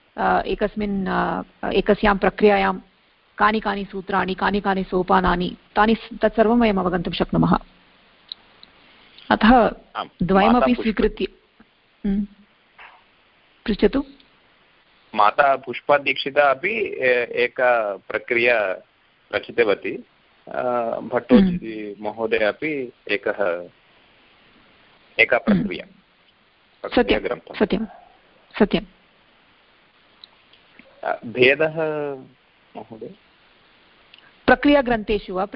एकस्यां प्रक्रियायां कानि कानि सूत्राणि, कानि कानि सोपानानि, तत्सर्वं वयम् अवगन्तुं शक्नुमः। अतः द्वयमपि स्वीकृत्य पृच्छतु। माता पुष्पादीक्षिता अपि एका प्रक्रिया रचितवती, भट्टोजी महोदय अपि एका प्रक्रिया। सत्यं। भेदः महोदय प्रक्रियाग्रन्थेषु वा?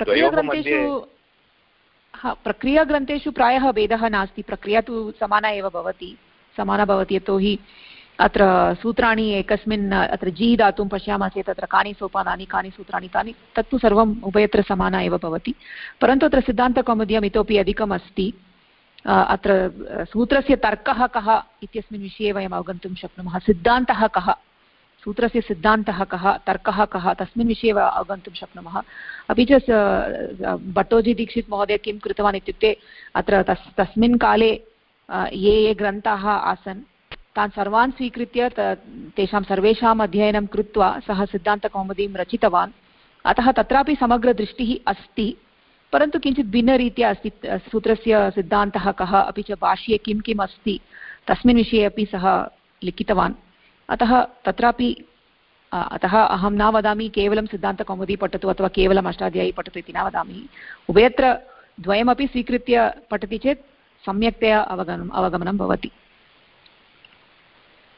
प्रक्रियाग्रन्थेषु प्रायः भेदः नास्ति। प्रक्रिया तु समाना एव भवति, यतोहि अत्र सूत्राणि एकस्मिन्, अत्र जी दातुं पश्यामः चेत् तत्र कानि सोपानानि, कानि सूत्राणि, तानि तत्तु सर्वम् उभयत्र समाना एव भवति। परन्तु अत्र सिद्धान्तकौमुद्याम् इतोपि अधिकम् अस्ति। अत्र सूत्रस्य तर्कः कः इत्यस्मिन् विषये वयम् अवगन्तुं शक्नुमः। सिद्धान्तः कः, सूत्रस्य सिद्धान्तः कः, तर्कः कः, तस्मिन् विषये अवगन्तुं शक्नुमः। अपि च भट्टोजी दीक्षित् महोदय किं कृतवान् इत्युक्ते अत्र तस्मिन् काले ये ग्रन्थाः आसन् तान् सर्वान् स्वीकृत्य तेषां सर्वेषाम् अध्ययनं कृत्वा सः सिद्धान्तकौमुदीं रचितवान्। अतः तत्रापि समग्रदृष्टिः अस्ति, परन्तु किञ्चित् भिन्नरीत्या अस्ति। सूत्रस्य सिद्धान्तः कः, अपि च भाष्ये किं किम् अस्ति तस्मिन् विषये अपि सः लिखितवान्। अतः अहं न वदामि केवलं सिद्धान्तकौमुदी पठतु अथवा केवलम् अष्टाध्यायी पठतु इति न वदामि। उभयत्र द्वयमपि स्वीकृत्य पठति चेत् सम्यक्तया अवगमनं भवति।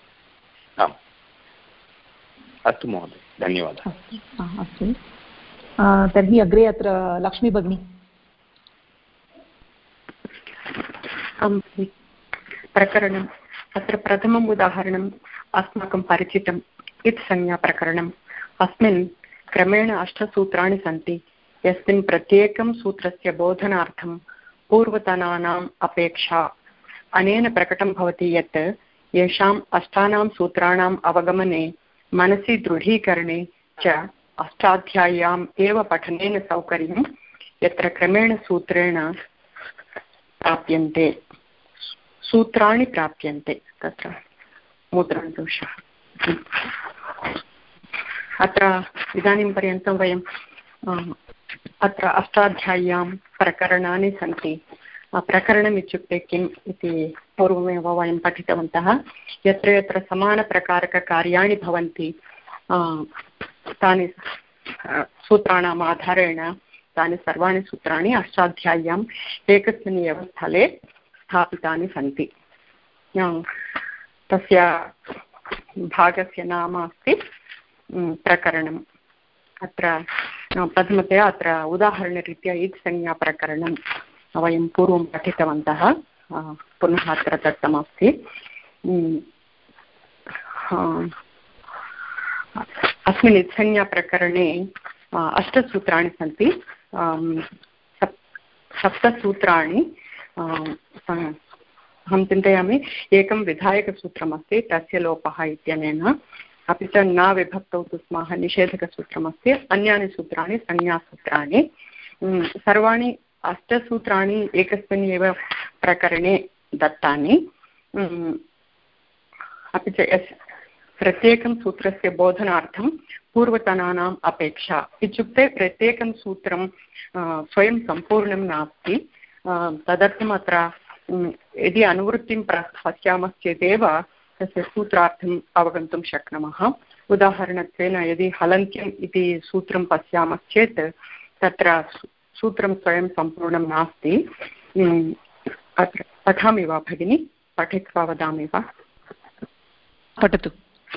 आम्, अस्तु महोदय, धन्यवादः। अस्तु। तर्हि अग्रे अत्र लक्ष्मी भगिनी। प्रकरणम् अत्र प्रथमम् उदाहरणम् अस्माकं परिचितम् इत् संज्ञाप्रकरणम्। अस्मिन् क्रमेण 8 सूत्राणि सन्ति, यस्मिन् प्रत्येकं सूत्रस्य बोधनार्थं पूर्वतनानाम् अपेक्षा अनेन प्रकटं भवति यत् येषाम् 8 सूत्राणाम् अवगमने मनसि दृढीकरणे च अष्टाध्याय्याम् एव पठनेन सौकर्यं यत्र क्रमेण सूत्राणि प्राप्यन्ते तत्र मुद्रणदोषः। अत्र इदानीं पर्यन्तं वयं अत्र अष्टाध्याय्यां प्रकरणानि सन्ति। प्रकरणम् इत्युक्ते किम् इति पूर्वमेव वयं पठितवन्तः। यत्र यत्र समानप्रकारककार्याणि भवन्ति तानि सूत्राणाम् आधारेण तानि सर्वाणि सूत्राणि अष्टाध्याय्याम् एकस्मिन् एव स्थले स्थापितानि सन्ति। तस्य भागस्य नाम अस्ति प्रकरणम्। अत्र प्रथमतया अत्र उदाहरणरीत्या इत् संज्ञाप्रकरणं वयं पूर्वं पठितवन्तः, पुनः अत्र दत्तमस्ति। अस्मिन् इत् संज्ञाप्रकरणे 8 सूत्राणि सन्ति। 7 सूत्राणि अहं चिन्तयामि एकं विधायकसूत्रमस्ति तस्य लोपः इत्यनेन, अपि च न विभक्तौ तु स्मः निषेधकसूत्रमस्ति, अन्यानि सूत्राणि संज्ञासूत्राणि। सर्वाणि 8 सूत्राणि एकस्मिन् एव प्रकरणे दत्तानि। अपि च प्रत्येकं सूत्रस्य बोधनार्थं पूर्वतनानाम् अपेक्षा इत्युक्ते प्रत्येकं सूत्रं स्वयं सम्पूर्णं नास्ति। तदर्थम् अत्र यदि अनुवृत्तिं पश्यामश्चेदेव तस्य सूत्रार्थम् अवगन्तुं शक्नुमः। उदाहरणत्वेन यदि हलन्त्यम् इति सूत्रं पश्यामश्चेत् तत्र सूत्रं स्वयं सम्पूर्णं नास्ति। अत्र पठामि वा भगिनि? पठित्वा वदामि वा? पठतु।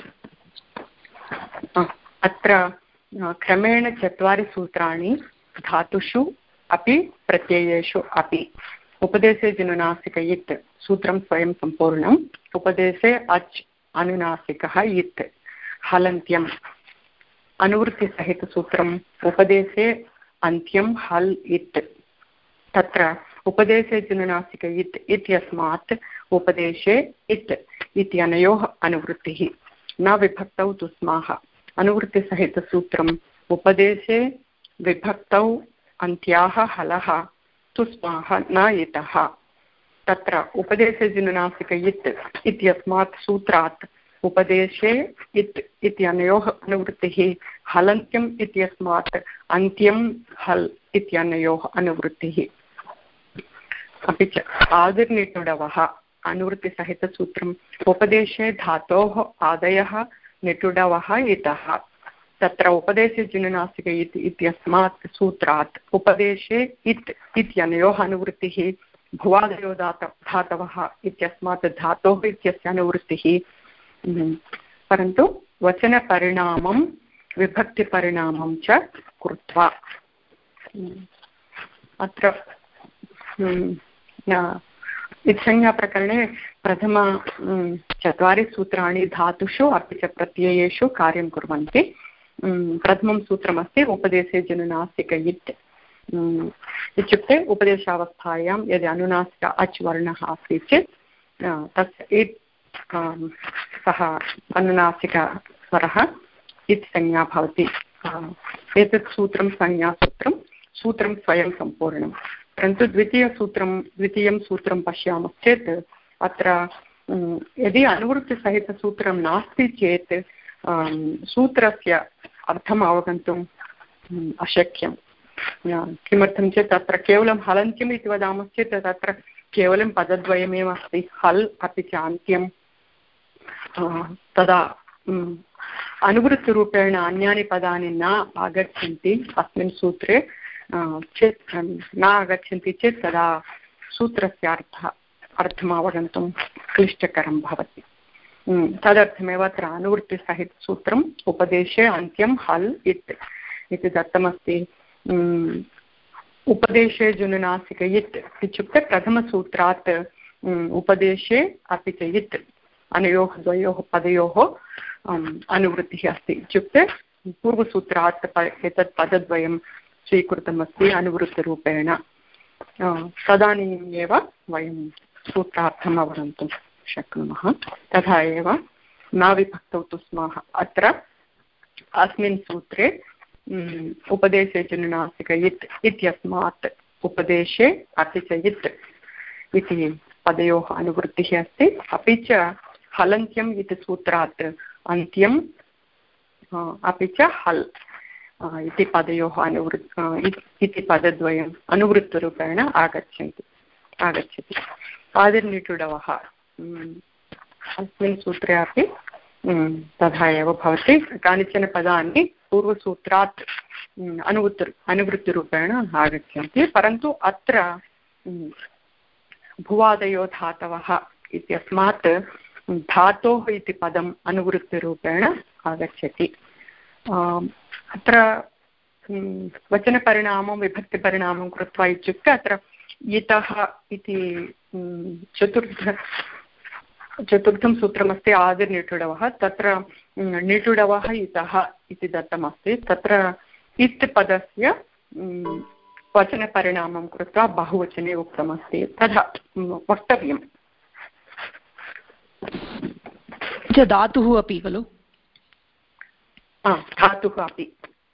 अत्र क्रमेण 4 सूत्राणि धातुषु अपि प्रत्ययेषु अपि। उपदेशे जनुनासिक इत् सूत्रं स्वयं सम्पूर्णम्, उपदेशे अच् अनुनासिकः इत् हलन्त्यम् अनुवृत्तिसहितसूत्रम्, उपदेशे अन्त्यं हल् इत्। तत्र उपदेशे जनुनासिक इत् इत्यस्मात् उपदेशे इत् इत्यनयोः अनुवृत्तिः न विभक्तौ तु स्मः। अनुवृत्तिसहितसूत्रम् उपदेशे विभक्तौ अन्त्याः हलः तु स्मः न इतः। तत्र उपदेशे जनुनासिक इत् इत्यस्मात् सूत्रात् उपदेशे इत् इत्यनयोः अनुवृत्तिः, हलन्त्यम् इत्यस्मात् अन्त्यं हल् इत्यनयोः अनुवृत्तिः। अपि च आदिर्निटुडवः अनुवृत्तिसहितसूत्रम् उपदेशे धातोः आदयः निटुडवः इतः। तत्र उपदेशे जनुनासिक इत् इत्यस्मात् सूत्रात् उपदेशे इत् इत्यनयोः अनुवृत्तिः, भुवादयो धातवः इत्यस्मात् धातोः इत्यस्य अनुवृत्तिः। परन्तु वचनपरिणामं विभक्तिपरिणामं च कृत्वा अत्र इत्संज्ञाप्रकरणे प्रथम 4 सूत्राणि धातुषु अपि च प्रत्ययेषु कार्यं कुर्वन्ति। प्रथमं सूत्रमस्ति उपदेशे जनुनासिक इत् इत्युक्ते उपदेशावस्थायां यदि अनुनासिक अच् वर्णः अस्ति चेत् तस्य इत् सः अनुनासिकस्वरः इत् संज्ञा भवति। एतत् सूत्रं संज्ञासूत्रं, सूत्रं स्वयं सम्पूर्णं। परन्तु द्वितीयं सूत्रं पश्यामश्चेत् अत्र यदि अनुवृत्तिसहितसूत्रं नास्ति चेत् सूत्रस्य अर्थम् अवगन्तुम् अशक्यं। किमर्थं चेत् तत्र केवलं हलन्त्यम् इति वदामश्चेत् तत्र केवलं पदद्वयमेव अस्ति, हल् अपि च अन्त्यं। तदा अनुवृत्तिरूपेण अन्यानि पदानि न आगच्छन्ति अस्मिन् सूत्रे चेत् न आगच्छन्ति चेत् तदा सूत्रस्य अर्थम् अवगन्तुं क्लिष्टकरं भवति। तदर्थमेव अत्र अनुवृत्तिसहितसूत्रम् उपदेशे अन्त्यं हल् इत् इति दत्तमस्ति। उपदेशे जुनुनासिक इत् इत्युक्ते प्रथमसूत्रात् उपदेशे अपि च इत् अनयोः द्वयोः पदयोः अनुवृत्तिः अस्ति। इत्युक्ते पूर्वसूत्रात् एतत् पदद्वयं स्वीकृतमस्ति अनुवृत्तिरूपेण। तदानीमेव वयं सूत्रार्थम् अवगन्तुं शक्नुमः। तथा एव न विभक्तौ तु स्मः। अत्र अस्मिन् सूत्रे उपदेशे जुनुनासिक इत् इत्यस्मात् उपदेशे अपि च इत् इति पदयोः अनुवृत्तिः अस्ति। अपि च हलन्त्यम् इति सूत्रात् अन्त्यम् अपि च हल् इति पदयोः इति पदद्वयम् अनुवृत्तिरूपेण आगच्छति। आदिर्निटुडवः अस्मिन् सूत्रे अपि तथा एव भवति। कानिचन पदानि पूर्वसूत्रात् अनुवृत्तिरूपेण आगच्छन्ति, परन्तु अत्र भुवादयो धातवः इत्यस्मात् धातोः इति पदम् अनुवृत्तिरूपेण आगच्छति। अत्र वचनपरिणामं विभक्तिपरिणामं कृत्वा इत्युक्ते अत्र इतः इति चतुर्थं सूत्रमस्ति आदिर्निटुडवः। तत्र निटुडवः इतः इति दत्तमस्ति। तत्र इत् पदस्य वचनपरिणामं कृत्वा बहुवचने उक्तमस्ति, तथा वक्तव्यम्। धातुः अपि खलु? धातुः अपि।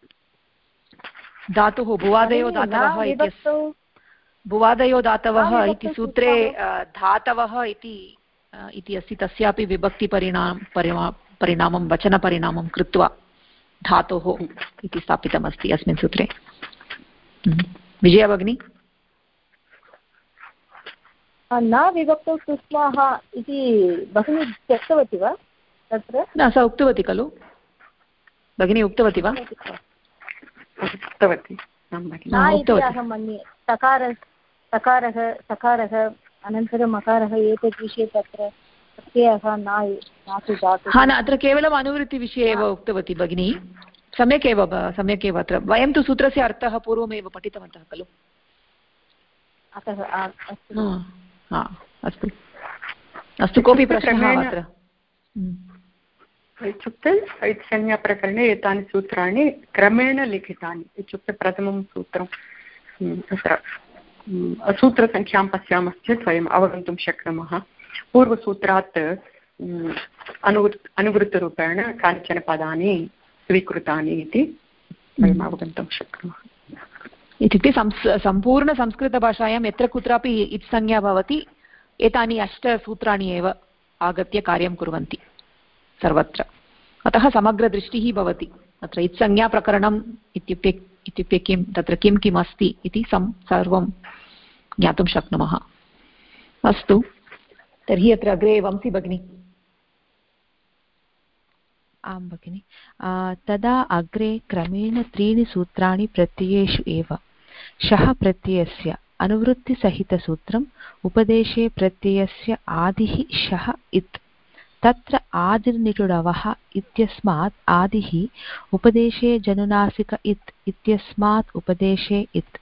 धातुः भुवादयो धातवः भुवादयो धातवः इति सूत्रे धातवः इति अस्ति। तस्यापि विभक्तिपरिणामं वचनपरिणामं कृत्वा धातोः इति स्थापितमस्ति अस्मिन् सूत्रे। विजया भगिनी? न विभक्तौ सुस्माः इति भगिनी त्यक्तवती वा? तत्र न, सा उक्तवती खलु भगिनी? उक्तवती वा? उक्तवती अहं मन्ये। सकारः अनन्तरं मकारः एतत् विषये तत्र प्रत्ययः न अत्र केवलम् अनुवृत्तिविषये एव उक्तवती भगिनी। सम्यक् एव। अत्र वयं तु सूत्रस्य अर्थः पूर्वमेव पठितवन्तः खलु। अस्तु कोऽपि प्रश्नः अत्र? इत्युक्ते ऐत्संज्ञाप्रकरणे एतानि सूत्राणि क्रमेण लिखितानि। इत्युक्ते प्रथमं सूत्रं तत्र सूत्रसङ्ख्यां पश्यामश्चेत् वयम् अवगन्तुं शक्नुमः। पूर्वसूत्रात् अनुवृत्तिरूपेण कानिचन पदानि स्वीकृतानि इति वयम् अवगन्तुं शक्नुमः। इत्युक्ते सम्पूर्णसंस्कृतभाषायां यत्र कुत्रापि इत्संज्ञा भवति एतानि 8 सूत्राणि एव आगत्य कार्यं कुर्वन्ति सर्वत्र। अतः समग्रदृष्टिः भवति। अत्र इत्संज्ञाप्रकरणम् इत्युक्ते किं तत्र किम् अस्ति इति सर्वं ज्ञातुं शक्नुमः। अस्तु, तर्हि अत्र अग्रे वंशी भगिनी। आं भगिनि। तदा अग्रे क्रमेण 3 सूत्राणि प्रत्ययेषु एव शः प्रत्ययस्य अनुवृत्तिसहितसूत्रम् उपदेशे प्रत्ययस्य आदिः शः इत्। तत्र आदिर्निटुडवः इत्यस्मात् आदिः उपदेशे जनुनासिक इत् इत्यस्मात् उपदेशे इत्।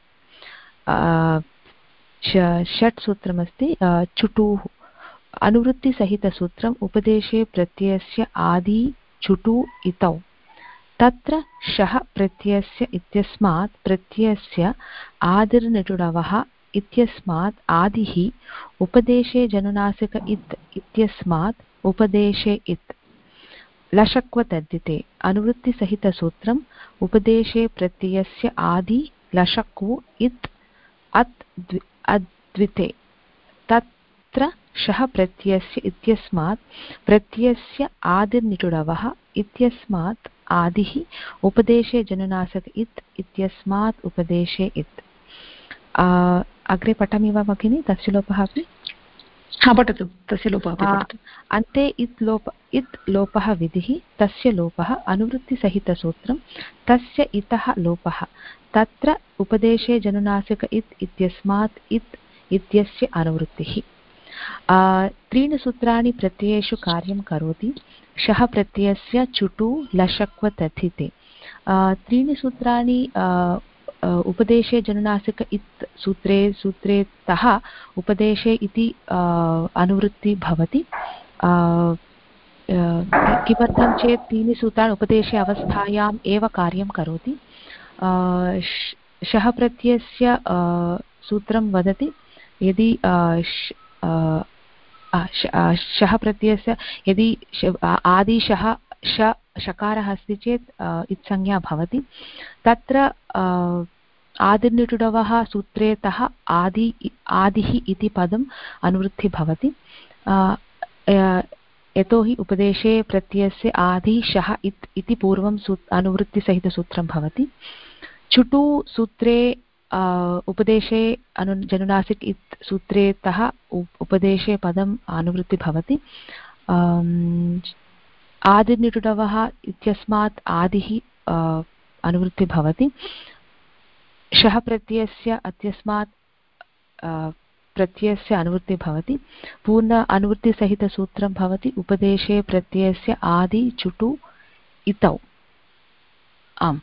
षट् सूत्रमस्ति चुटुः। अनुवृत्तिसहितसूत्रम् उपदेशे प्रत्ययस्य आदि चुटु इतौ। तत्र शः प्रत्ययस्य इत्यस्मात् प्रत्ययस्य आदिर्निटुडवः इत्यस्मात् आदिः उपदेशे जनुनासिक इत् इत्यस्मात् उपदेशे इत्। लशक्वतद्धिते अनुवृत्तिसहितसूत्रम् उपदेशे प्रत्ययस्य आदि लशक्वु इत् अत् अद्विते। तत्र शः प्रत्ययस्य इत्यस्मात् प्रत्ययस्य आदिर्निटुडवः इत्यस्मात् आदिः उपदेशे जनुनासिक इत् इत्यस्मात् उपदेशे इत्। अग्रे पठामि वा भगिनि? तस्य लोपः अपि पठतु। तस्य लोपः अपि पठतु। अन्ते इत् लोपः विधिः। तस्य लोपः अनुवृत्तिसहितसूत्रं तस्य इतः लोपः। तत्र उपदेशे जनुनासिक इत् इत्यस्मात् इत् इत्यस्य अनुवृत्तिः। 3 सूत्राणि प्रत्ययेषु कार्यं करोति। शः प्रत्ययस्य चुटु लशक्व तथिते त्रीणि सूत्राणि उपदेशे जनुनासिक इत् सूत्रे तः उपदेशे इति अनुवृत्ति भवति। किमर्थं चेत् त्रीणि सूत्राणि उपदेशे अवस्थायाम् एव कार्यं करोति। शः प्रत्ययस्य सूत्रं वदति यदि शः प्रत्ययस्य यदि आदिशः शकारः अस्ति चेत् इत्संज्ञा भवति। तत्र आदिर्निटुडवः सूत्रेतः आदिः इति पदम् अनुवृत्ति भवति। यतोहि उपदेशे प्रत्ययस्य आदिशः इति पूर्वं अनुवृत्तिसहितसूत्रं भवति। चुटु सूत्रे उपदेशे जनुनासिक इत् सूत्रेतः उपदेशे पदम् अनुवृत्ति भवति। आदिर्निटुडवः इत्यस्मात् आदिः अनुवृत्ति भवति। शः प्रत्ययस्य इत्यस्मात् प्रत्ययस्य अनुवृत्ति भवति। पूर्ण अनुवृत्तिसहितसूत्रं भवति उपदेशे प्रत्ययस्य आदि चुटु इतौ। आम्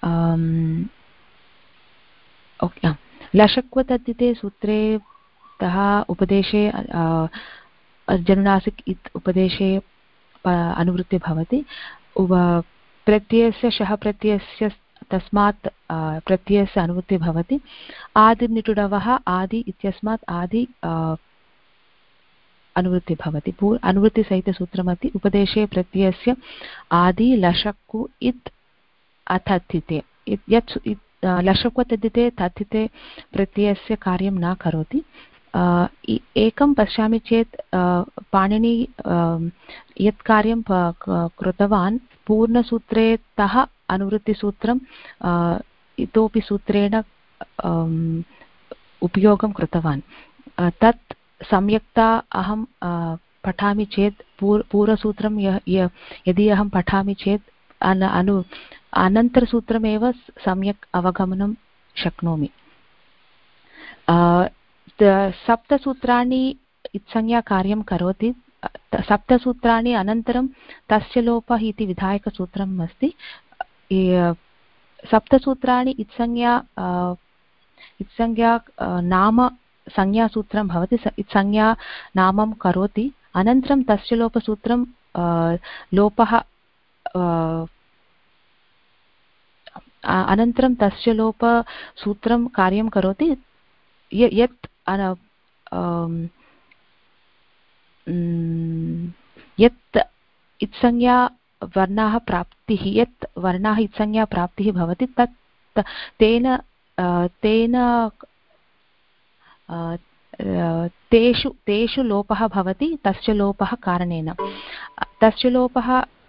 ओके। लशक्वतद्धिते सूत्रे तः उपदेशे जनुनासिक इत् उपदेशे अनुवृत्ति भवति। प्रत्ययस्य शः प्रत्ययस्य तस्मात् प्रत्ययस्य अनुवृत्ति भवति। आदिर्निटुडवः आदि इत्यस्मात् आदि अनुवृत्ति भवति। अनुवृत्तिसहितसूत्रमस्ति उपदेशे प्रत्ययस्य आदि लशक्कु इत् अथथिते। यत् लशक्वतद्धिते तद्धिते प्रत्ययस्य कार्यं न करोति। एकं पश्यामि चेत् पाणिनि यत् कार्यं कृतवान् पूर्णसूत्रे तः अनुवृत्तिसूत्रं इतोपि सूत्रेण उपयोगं कृतवान्। तत् सम्यक्ता अहं पठामि चेत् पूर्वसूत्रं यदि अहं पठामि चेत् अनन्तरसूत्रमेव सम्यक् अवगमनं शक्नोमि। सप्तसूत्राणि इत्संज्ञा कार्यं करोति। सप्तसूत्राणि अनन्तरं तस्य लोपः इति विधायकसूत्रम् अस्ति। सप्तसूत्राणि इत्संज्ञा नाम संज्ञासूत्रं भवति। इत्संज्ञा नामं करोति। अनन्तरं तस्य लोपसूत्रं लोपः अनन्तरं तस्य लोपसूत्रं कार्यं करोति। यत् इत्संज्ञा वर्णाः प्राप्तिः यत् वर्णाः इत्संज्ञा प्राप्तिः भवति तत् तेन तेषु लोपः भवति। तस्य लोपः कारणेन तस्य लोपः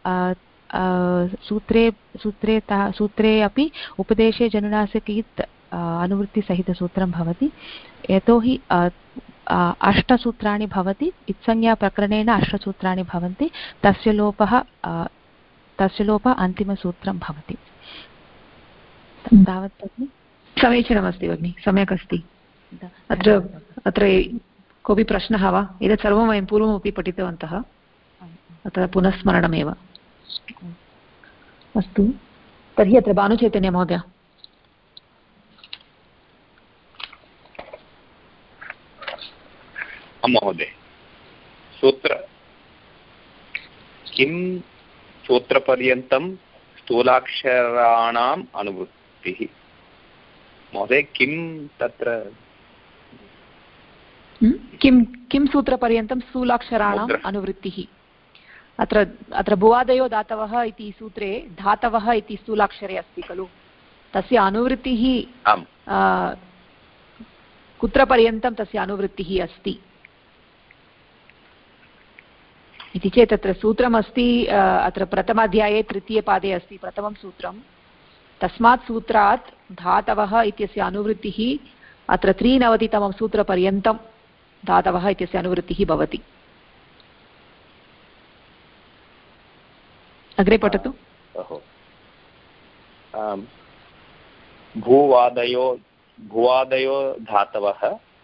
सूत्रे अपि उपदेशे जनुनासिक इत् अनुवृत्तिसहितसूत्रं भवति। यतोहि अष्टसूत्राणि भवति। इत्संज्ञाप्रकरणेन अष्टसूत्राणि भवन्ति। तस्य लोपः अन्तिमसूत्रं भवति। तावत् भगिनि। समीचीनमस्ति भगिनि, सम्यक् अस्ति। अत्र कोऽपि प्रश्नः वा? एतत् सर्वं वयं पूर्वमपि पठितवन्तः, अतः पुनः स्मरणमेव। अस्तु, तर्हि अत्र भानुचैतन्य महोदय। महोदय, किं सूत्रपर्यन्तं स्थूलाक्षराणाम् अनुवृत्तिः? महोदय, किं तत्र किं सूत्रपर्यन्तं स्थूलाक्षराणाम् अनुवृत्तिः? अत्र भुवादयो धातवः इति सूत्रे धातवः इति स्थूलाक्षरे अस्ति खलु, तस्य अनुवृत्तिः कुत्र पर्यन्तं तस्य अनुवृत्तिः अस्ति इति चेत् अत्र सूत्रमस्ति। अत्र प्रथमाध्याये तृतीयपादे अस्ति प्रथमं सूत्रं। तस्मात् सूत्रात् धातवः इत्यस्य अनुवृत्तिः अत्र 93तमं सूत्रपर्यन्तं धातवः इत्यस्य अनुवृत्तिः भवति। अग्रे पठतु। भुवादयो धातवः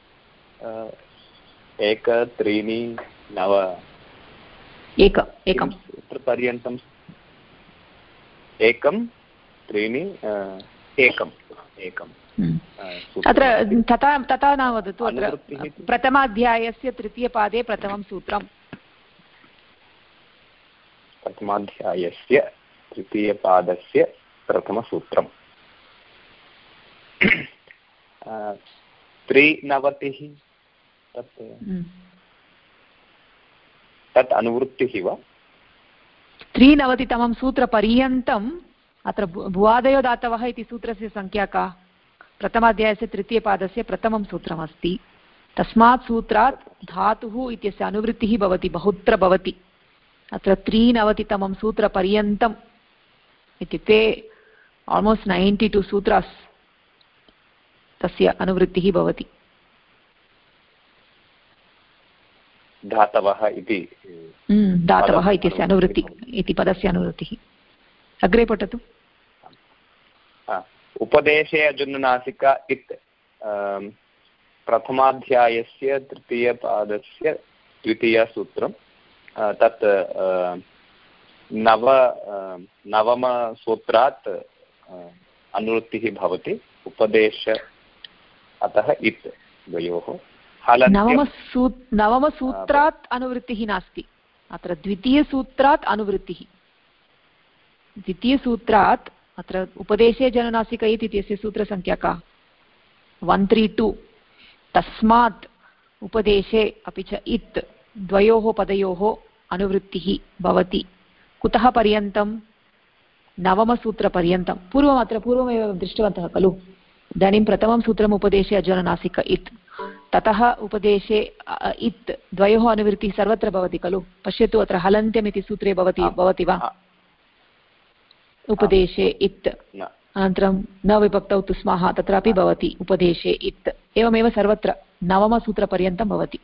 1 3 9 सूत्रपर्यन्तं 1 त्रीणि एकम् अत्र तथा न वदतु। अत्र प्रथमाध्यायस्य तृतीयपादे प्रथमं सूत्रम्। प्रथमाध्यायस्य तृतीयपादस्य प्रथमसूत्रम् 93 तत् अनुवृत्तिः वा? 93तमं सूत्रपर्यन्तम् अत्र भुवादयो धातवः इति सूत्रस्य संख्या का? प्रथमाध्यायस्य तृतीयपादस्य प्रथमं सूत्रमस्ति। तस्मात् सूत्रात् धातुः इत्यस्य अनुवृत्तिः भवति, बहुत्र भवति। अत्र 93तमं सूत्रपर्यन्तम् इत्युक्ते आल्मोस्ट् 92 सूत्रास् तस्य अनुवृत्तिः भवति। धातवः इति धातवः इत्यस्य अनुवृत्ति इति पदस्य अनुवृत्तिः। अग्रे पठतु। उपदेशे अजुनुनासिक इत् प्रथमाध्यायस्य तृतीयपादस्य द्वितीयसूत्रं तत् नवमसूत्रात् अनुवृत्तिः भवति। उपदेश अतः इत् द्वयोः नवमसूत्रात् अनुवृत्तिः नास्ति, अत्र द्वितीयसूत्रात् अनुवृत्तिः। द्वितीयसूत्रात् अत्र उपदेशे जननासिक इति इत्यस्य सूत्रसङ्ख्या का? 132। तस्मात् उपदेशे अपि च इत् द्वयोः पदयोः अनुवृत्तिः भवति। कुतः पर्यन्तं? नवमसूत्रपर्यन्तं। पूर्वमेव दृष्टवन्तः खलु। इदानीं प्रथमं सूत्रम् उपदेशे अजननासिक इत्, ततः उपदेशे इत् द्वयोः अनुवृत्तिः सर्वत्र भवति खलु। पश्यतु अत्र हलन्त्यम् इति सूत्रे भवति वा? उपदेशे इत्, अनन्तरं न विभक्तौ तु स्मः तत्रापि भवति उपदेशे इत्। एवमेव सर्वत्र नवमसूत्रपर्यन्तं भवति।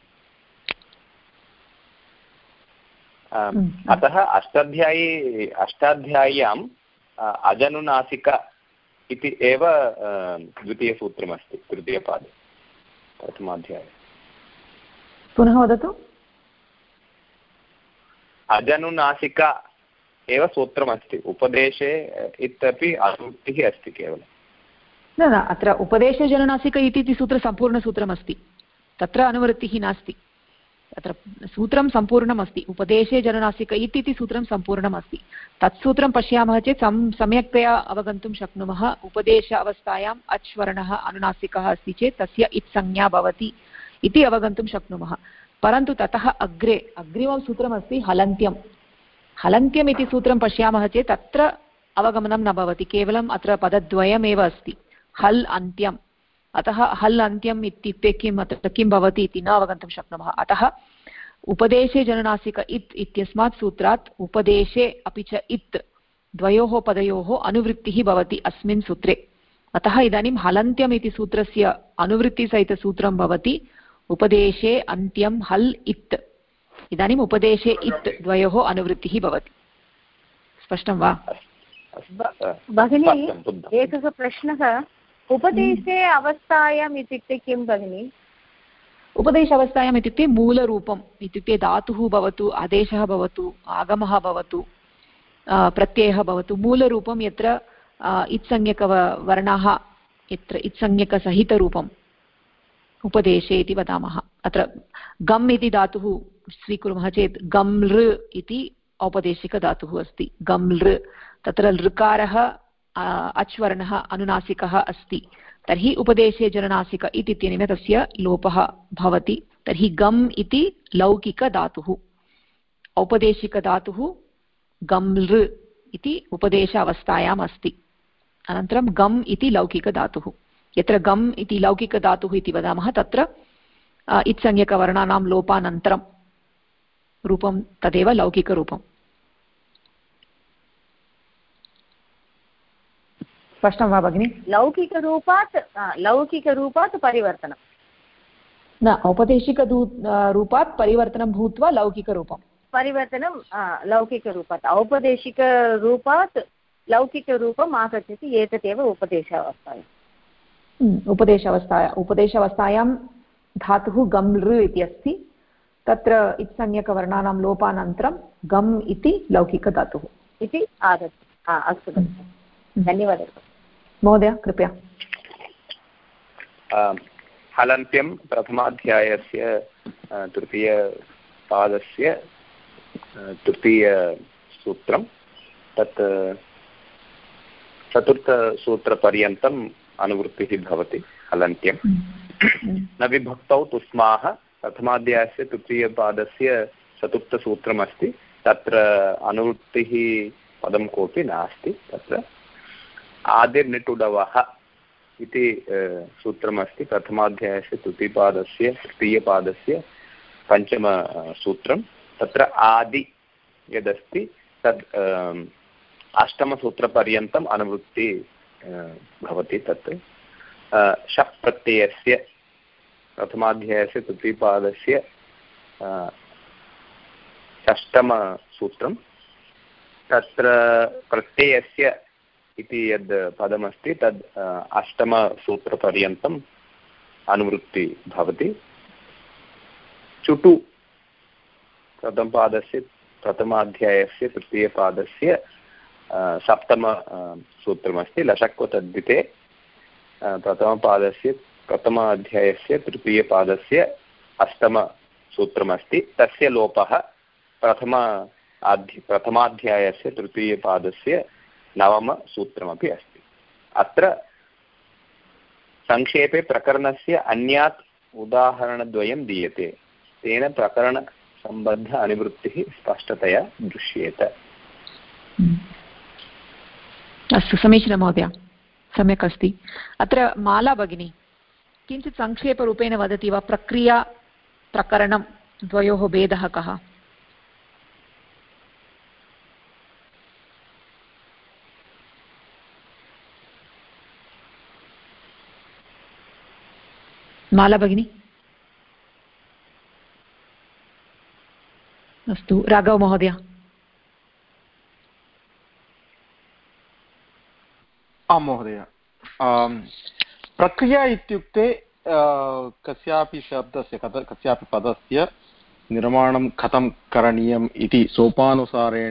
अतः अष्टाध्याय्याम् अजनुनासिक इति एव द्वितीयसूत्रमस्ति तृतीयपादे प्रथमाध्याये। पुनः वदतु। अजनुनासिक एव सूत्रमस्ति। उपदेशे इत्यपि अनुवृत्तिः अस्ति केवलं। न अत्र उपदेशे जननासिक इति सूत्र सम्पूर्णसूत्रमस्ति, तत्र अनुवृत्तिः नास्ति। अत्र सूत्रं सम्पूर्णमस्ति। उपदेशे जननासिक इति सूत्रं सम्पूर्णमस्ति। तत् सूत्रं पश्यामः चेत् सम्यक्तया अवगन्तुं शक्नुमः। उपदेश अवस्थायाम् अच् वर्णः अनुनासिकः अस्ति चेत् तस्य इत् संज्ञा भवति इति अवगन्तुं शक्नुमः। परन्तु ततः अग्रिमं सूत्रमस्ति हलन्त्यम्। हलन्त्यम् इति सूत्रं पश्यामः चेत् तत्र अवगमनं न भवति, केवलम् अत्र पदद्वयमेव अस्ति, हल् अन्त्यम्। अतः हल् अन्त्यम् इत्युक्ते किम्, अत्र किं भवति इति न अवगन्तुं शक्नुमः। अतः उपदेशे जननासिक इत् इत्यस्मात् सूत्रात् उपदेशे अपि च इत् द्वयोः पदयोः अनुवृत्तिः भवति अस्मिन् सूत्रे। अतः इदानीं हलन्त्यम् इति सूत्रस्य अनुवृत्तिसहितसूत्रं भवति उपदेशे अन्त्यं हल् इत्। इदानीम् उपदेशे इत् द्वयोः अनुवृत्तिः भवति। स्पष्टं वा? भगिनी, एकः प्रश्नः। उपदेशे अवस्थायाम् इत्युक्ते किं भगिनि? उपदेश अवस्थायाम् इत्युक्ते मूलरूपम्, इत्युक्ते धातुः भवतु, आदेशः भवतु, आगमः भवतु, प्रत्ययः भवतु, मूलरूपं यत्र इत्संज्ञकवर्णाः, यत्र इत्संज्ञकसहितरूपम् उपदेशे इति वदामः। अत्र गम् इति धातुः स्वीकुर्मः चेत् गम् लृ इति औपदेशिकधातुः अस्ति। गम् लृ, तत्र लृकारः अच् वर्णः अनुनासिकः अस्ति, तर्हि उपदेशे जननासिक इत्यनेन तस्य लोपः भवति। तर्हि गम् इति लौकिकधातुः, औपदेशिकधातुः गम् लृ इति उपदेश अवस्थायाम् अस्ति। अनन्तरं गम् इति लौकिकधातुः। यत्र गम् इति लौकिकधातुः इति वदामः तत्र इत्संज्ञकवर्णानां लोपानन्तरं रूपं तदेव लौकिकरूपम्। स्पष्टं वा भगिनि? लौकिकरूपात् परिवर्तनं न, औपदेशिकरूपात् परिवर्तनं भूत्वा लौकिकरूपं लौकिकरूपात् औपदेशिकरूपात् लौकिकरूपम् आगच्छति। एतदेव उपदेशावस्थायां धातुः गम् लृ इति अस्ति, तत्र इत्संज्ञकवर्णानां लोपानन्तरं गम् इति लौकिकधातुः इति आगच्छति। अस्तु धन्यवादः महोदय कृपया। हलन्त्यं प्रथमाध्यायस्य तृतीयपादस्य तृतीयसूत्रं तत् चतुर्थसूत्रपर्यन्तम् अनुवृत्तिः भवति हलन्त्यं। न विभक्तौ तुस्माः प्रथमाध्यायस्य तृतीयपादस्य चतुर्थसूत्रमस्ति, तत्र अनुवृत्तिः पदं कोऽपि नास्ति। तत्र आदिर्निटुडवः इति सूत्रमस्ति प्रथमाध्यायस्य तृतीयपादस्य पञ्चमसूत्रं। तत्र आदि यदस्ति तद् अष्टमसूत्रपर्यन्तम् अनुवृत्ति भवति। तत् शप् प्रत्ययस्य प्रथमाध्यायस्य तृतीयपादस्य षष्टमसूत्रं। तत्र प्रत्ययस्य इति यद् पदमस्ति तद् अष्टमसूत्रपर्यन्तम् अनुवृत्ति भवति। चुटु प्रथमाध्यायस्य तृतीयपादस्य सप्तमसूत्रमस्ति। लशक्व तद्धिते प्रथमपादस्य प्रथमाध्यायस्य तृतीयपादस्य अष्टमसूत्रमस्ति। तस्य लोपः प्रथमाध्यायस्य तृतीयपादस्य नवमसूत्रमपि अस्ति। अत्र संक्षेपे प्रकरणस्य अन्यात् उदाहरणद्वयं दीयते, तेन प्रकरणसम्बद्ध अनुवृत्तिः स्पष्टतया दृश्येत। अस्तु, समीचीनं महोदय, सम्यक् अस्ति। अत्र माला भगिनी किञ्चित् संक्षेपरूपेण वदति वा, प्रक्रिया प्रकरणं द्वयोः भेदः कः? माला भगिनी। अस्तु, राघव महोदय। आं महोदय, प्रक्रिया इत्युक्ते कस्यापि शब्दस्य कस्यापि पदस्य निर्माणं कथं करणीयम् इति सोपानुसारेण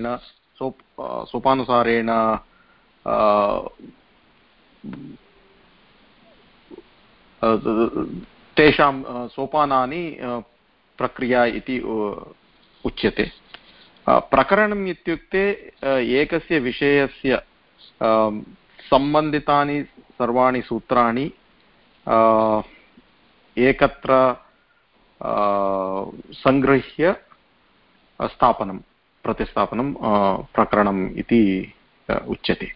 तेषां सोपानानि प्रक्रिया इति उच्यते। प्रकरणम् इत्युक्ते एकस्य विषयस्य सम्बन्धितानि सर्वाणि सूत्राणि एकत्र सङ्गृह्य प्रतिस्थापनं प्रकरणम् इति उच्यते।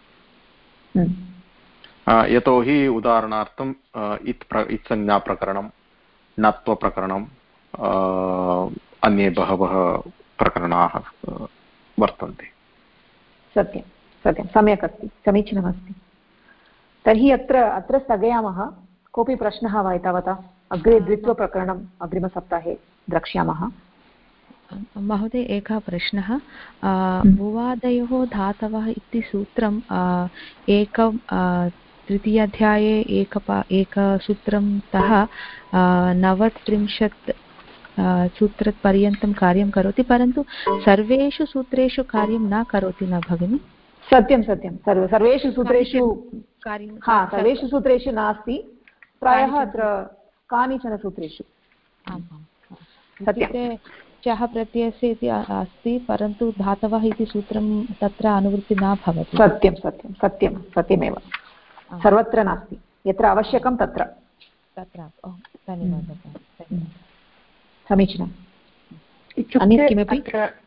यतोहि उदाहरणार्थम् इत्संज्ञाप्रकरणं, नत्वप्रकरणम्, अन्ये बहवः प्रकरणाः वर्तन्ते। सत्यं सत्यं, सम्यक् अस्ति, समीचीनमस्ति। तर्हि अत्र स्थगयामः। कोऽपि प्रश्नः वा एतावता? अग्रे द्वित्वप्रकरणम् अग्रिमसप्ताहे द्रक्ष्यामः। महोदय, एकः प्रश्नः। भुवादयोः धातवः इति सूत्रं तृतीयाध्याये एकसूत्रं तः 39 सूत्रपर्यन्तं कार्यं करोति, परन्तु सर्वेषु सूत्रेषु कार्यं न करोति न भगिनि? सत्यं सत्यं, सर्वेषु सूत्रेषु नास्ति, प्रायः अत्र कानिचन सूत्रेषु। इत्युक्ते चः प्रत्ययस्य इति अस्ति, परन्तु धातवः इति सूत्रं तत्र अनुवृत्ति न भवति। सत्यं सत्यं सत्यं सत्यमेव, सर्वत्र नास्ति, यत्र आवश्यकं तत्र। धन्यवादः। समीचीनम्। अन्यत् किमपि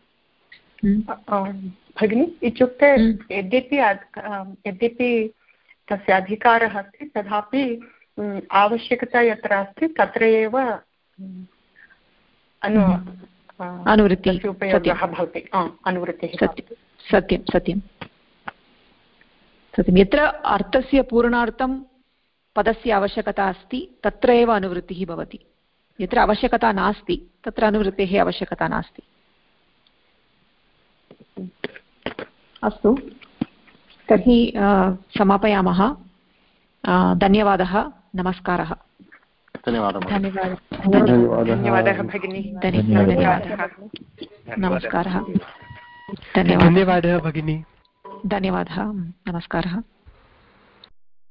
भगिनि? इत्युक्ते यद्यपि तस्य अधिकारः अस्ति, तथापि आवश्यकता यत्र अस्ति तत्र एव अनुवृत्तिः उपयोगः भवति। अनुवृत्तिः सत्यं सत्यं सत्यं। यत्र अर्थस्य पूर्णार्थं पदस्य आवश्यकता अस्ति तत्र एव अनुवृत्तिः भवति। यत्र आवश्यकता नास्ति तत्र अनुवृत्तेः आवश्यकता नास्ति। अस्तु, तर्हि समापयामः। धन्यवादः, नमस्कारः। धन्यवादः भगिनी। धन्यवादः, नमस्कारः। धन्यवादः भगिनी। धन्यवादः, नमस्कारः।